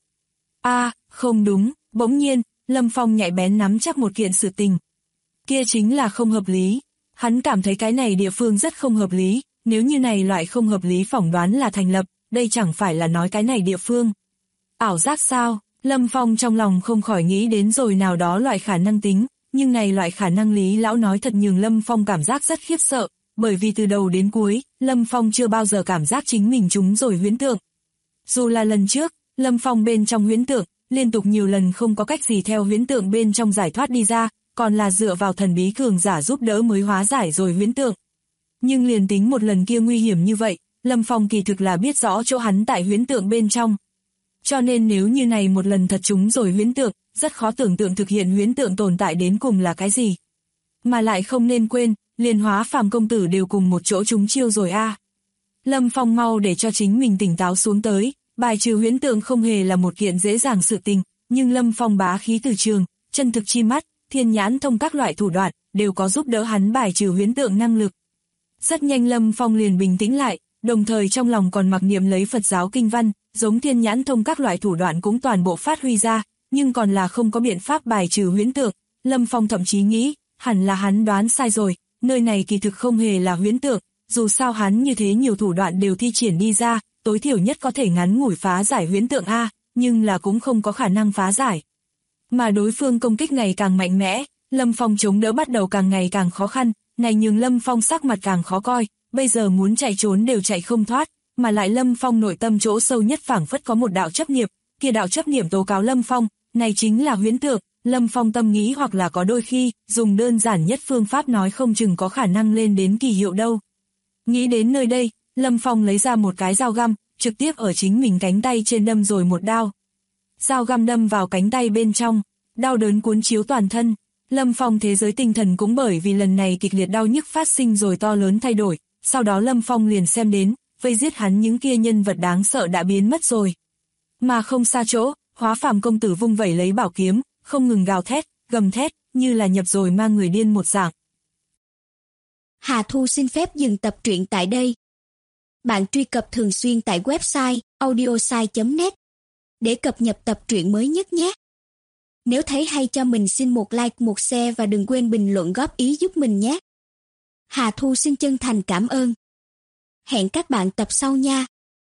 Không đúng, bỗng nhiên, Lâm Phong nhạy bén nắm chắc một kiện sự tình. Kia chính là không hợp lý. Hắn cảm thấy cái này địa phương rất không hợp lý, nếu như này loại không hợp lý phỏng đoán là thành lập, đây chẳng phải là nói cái này địa phương. Ảo giác sao? Lâm Phong trong lòng không khỏi nghĩ đến rồi nào đó loại khả năng tính, nhưng này loại khả năng Lý lão nói thật nhường Lâm Phong cảm giác rất khiếp sợ, bởi vì từ đầu đến cuối, Lâm Phong chưa bao giờ cảm giác chính mình trúng rồi huyễn tượng. Dù là lần trước, Lâm Phong bên trong huyễn tượng, liên tục nhiều lần không có cách gì theo huyễn tượng bên trong giải thoát đi ra, còn là dựa vào thần bí cường giả giúp đỡ mới hóa giải rồi huyễn tượng. Nhưng liền tính một lần kia nguy hiểm như vậy, Lâm Phong kỳ thực là biết rõ chỗ hắn tại huyễn tượng bên trong. Cho nên nếu như này một lần thật trúng rồi huyễn tượng, rất khó tưởng tượng thực hiện huyễn tượng tồn tại đến cùng là cái gì. Mà lại không nên quên, liền Hóa Phàm công tử đều cùng một chỗ trúng chiêu rồi Lâm Phong mau để cho chính mình tỉnh táo xuống tới, bài trừ huyễn tượng không hề là một kiện dễ dàng sự tình, nhưng Lâm Phong bá khí từ trường, chân thực chi mắt, thiên nhãn thông các loại thủ đoạn, đều có giúp đỡ hắn bài trừ huyễn tượng năng lực. Rất nhanh Lâm Phong liền bình tĩnh lại, đồng thời trong lòng còn mặc niệm lấy Phật giáo kinh văn, giống thiên nhãn thông các loại thủ đoạn cũng toàn bộ phát huy ra, nhưng còn là không có biện pháp bài trừ huyễn tượng. Lâm Phong thậm chí nghĩ, hẳn là hắn đoán sai rồi, nơi này kỳ thực không hề là huyễn tượng, dù sao hắn như thế nhiều thủ đoạn đều thi triển đi ra, tối thiểu nhất có thể ngắn ngủi phá giải huyễn tượng nhưng là cũng không có khả năng phá giải. Mà đối phương công kích ngày càng mạnh mẽ, Lâm Phong chống đỡ bắt đầu càng ngày càng khó khăn, này nhường Lâm Phong sắc mặt càng khó coi, bây giờ muốn chạy trốn đều chạy không thoát, mà lại Lâm Phong nội tâm chỗ sâu nhất phảng phất có một đạo chấp niệm, kia đạo chấp niệm tố cáo Lâm Phong, này chính là huyễn tượng. Lâm Phong tâm nghĩ hoặc là có đôi khi, dùng đơn giản nhất phương pháp nói không chừng có khả năng lên đến kỳ hiệu đâu. Nghĩ đến nơi đây, Lâm Phong lấy ra một cái dao găm, trực tiếp ở chính mình cánh tay trên đâm rồi một đao. Dao găm đâm vào cánh tay bên trong, đau đớn cuốn chiếu toàn thân. Lâm Phong thế giới tinh thần cũng bởi vì lần này kịch liệt đau nhức phát sinh rồi to lớn thay đổi, sau đó Lâm Phong liền xem đến, vây giết hắn những kia nhân vật đáng sợ đã biến mất rồi. Mà không xa chỗ, Hóa Phàm công tử vung vẩy lấy bảo kiếm, không ngừng gào thét, gầm thét, như là nhập rồi mang người điên một dạng. Hà Thu xin phép dừng tập truyện tại đây. Bạn truy cập thường xuyên tại website audiosai.net để cập nhật tập truyện mới nhất nhé. Nếu thấy hay cho mình xin một like, một share và đừng quên bình luận góp ý giúp mình nhé. Hà Thu xin chân thành cảm ơn. Hẹn các bạn tập sau nha.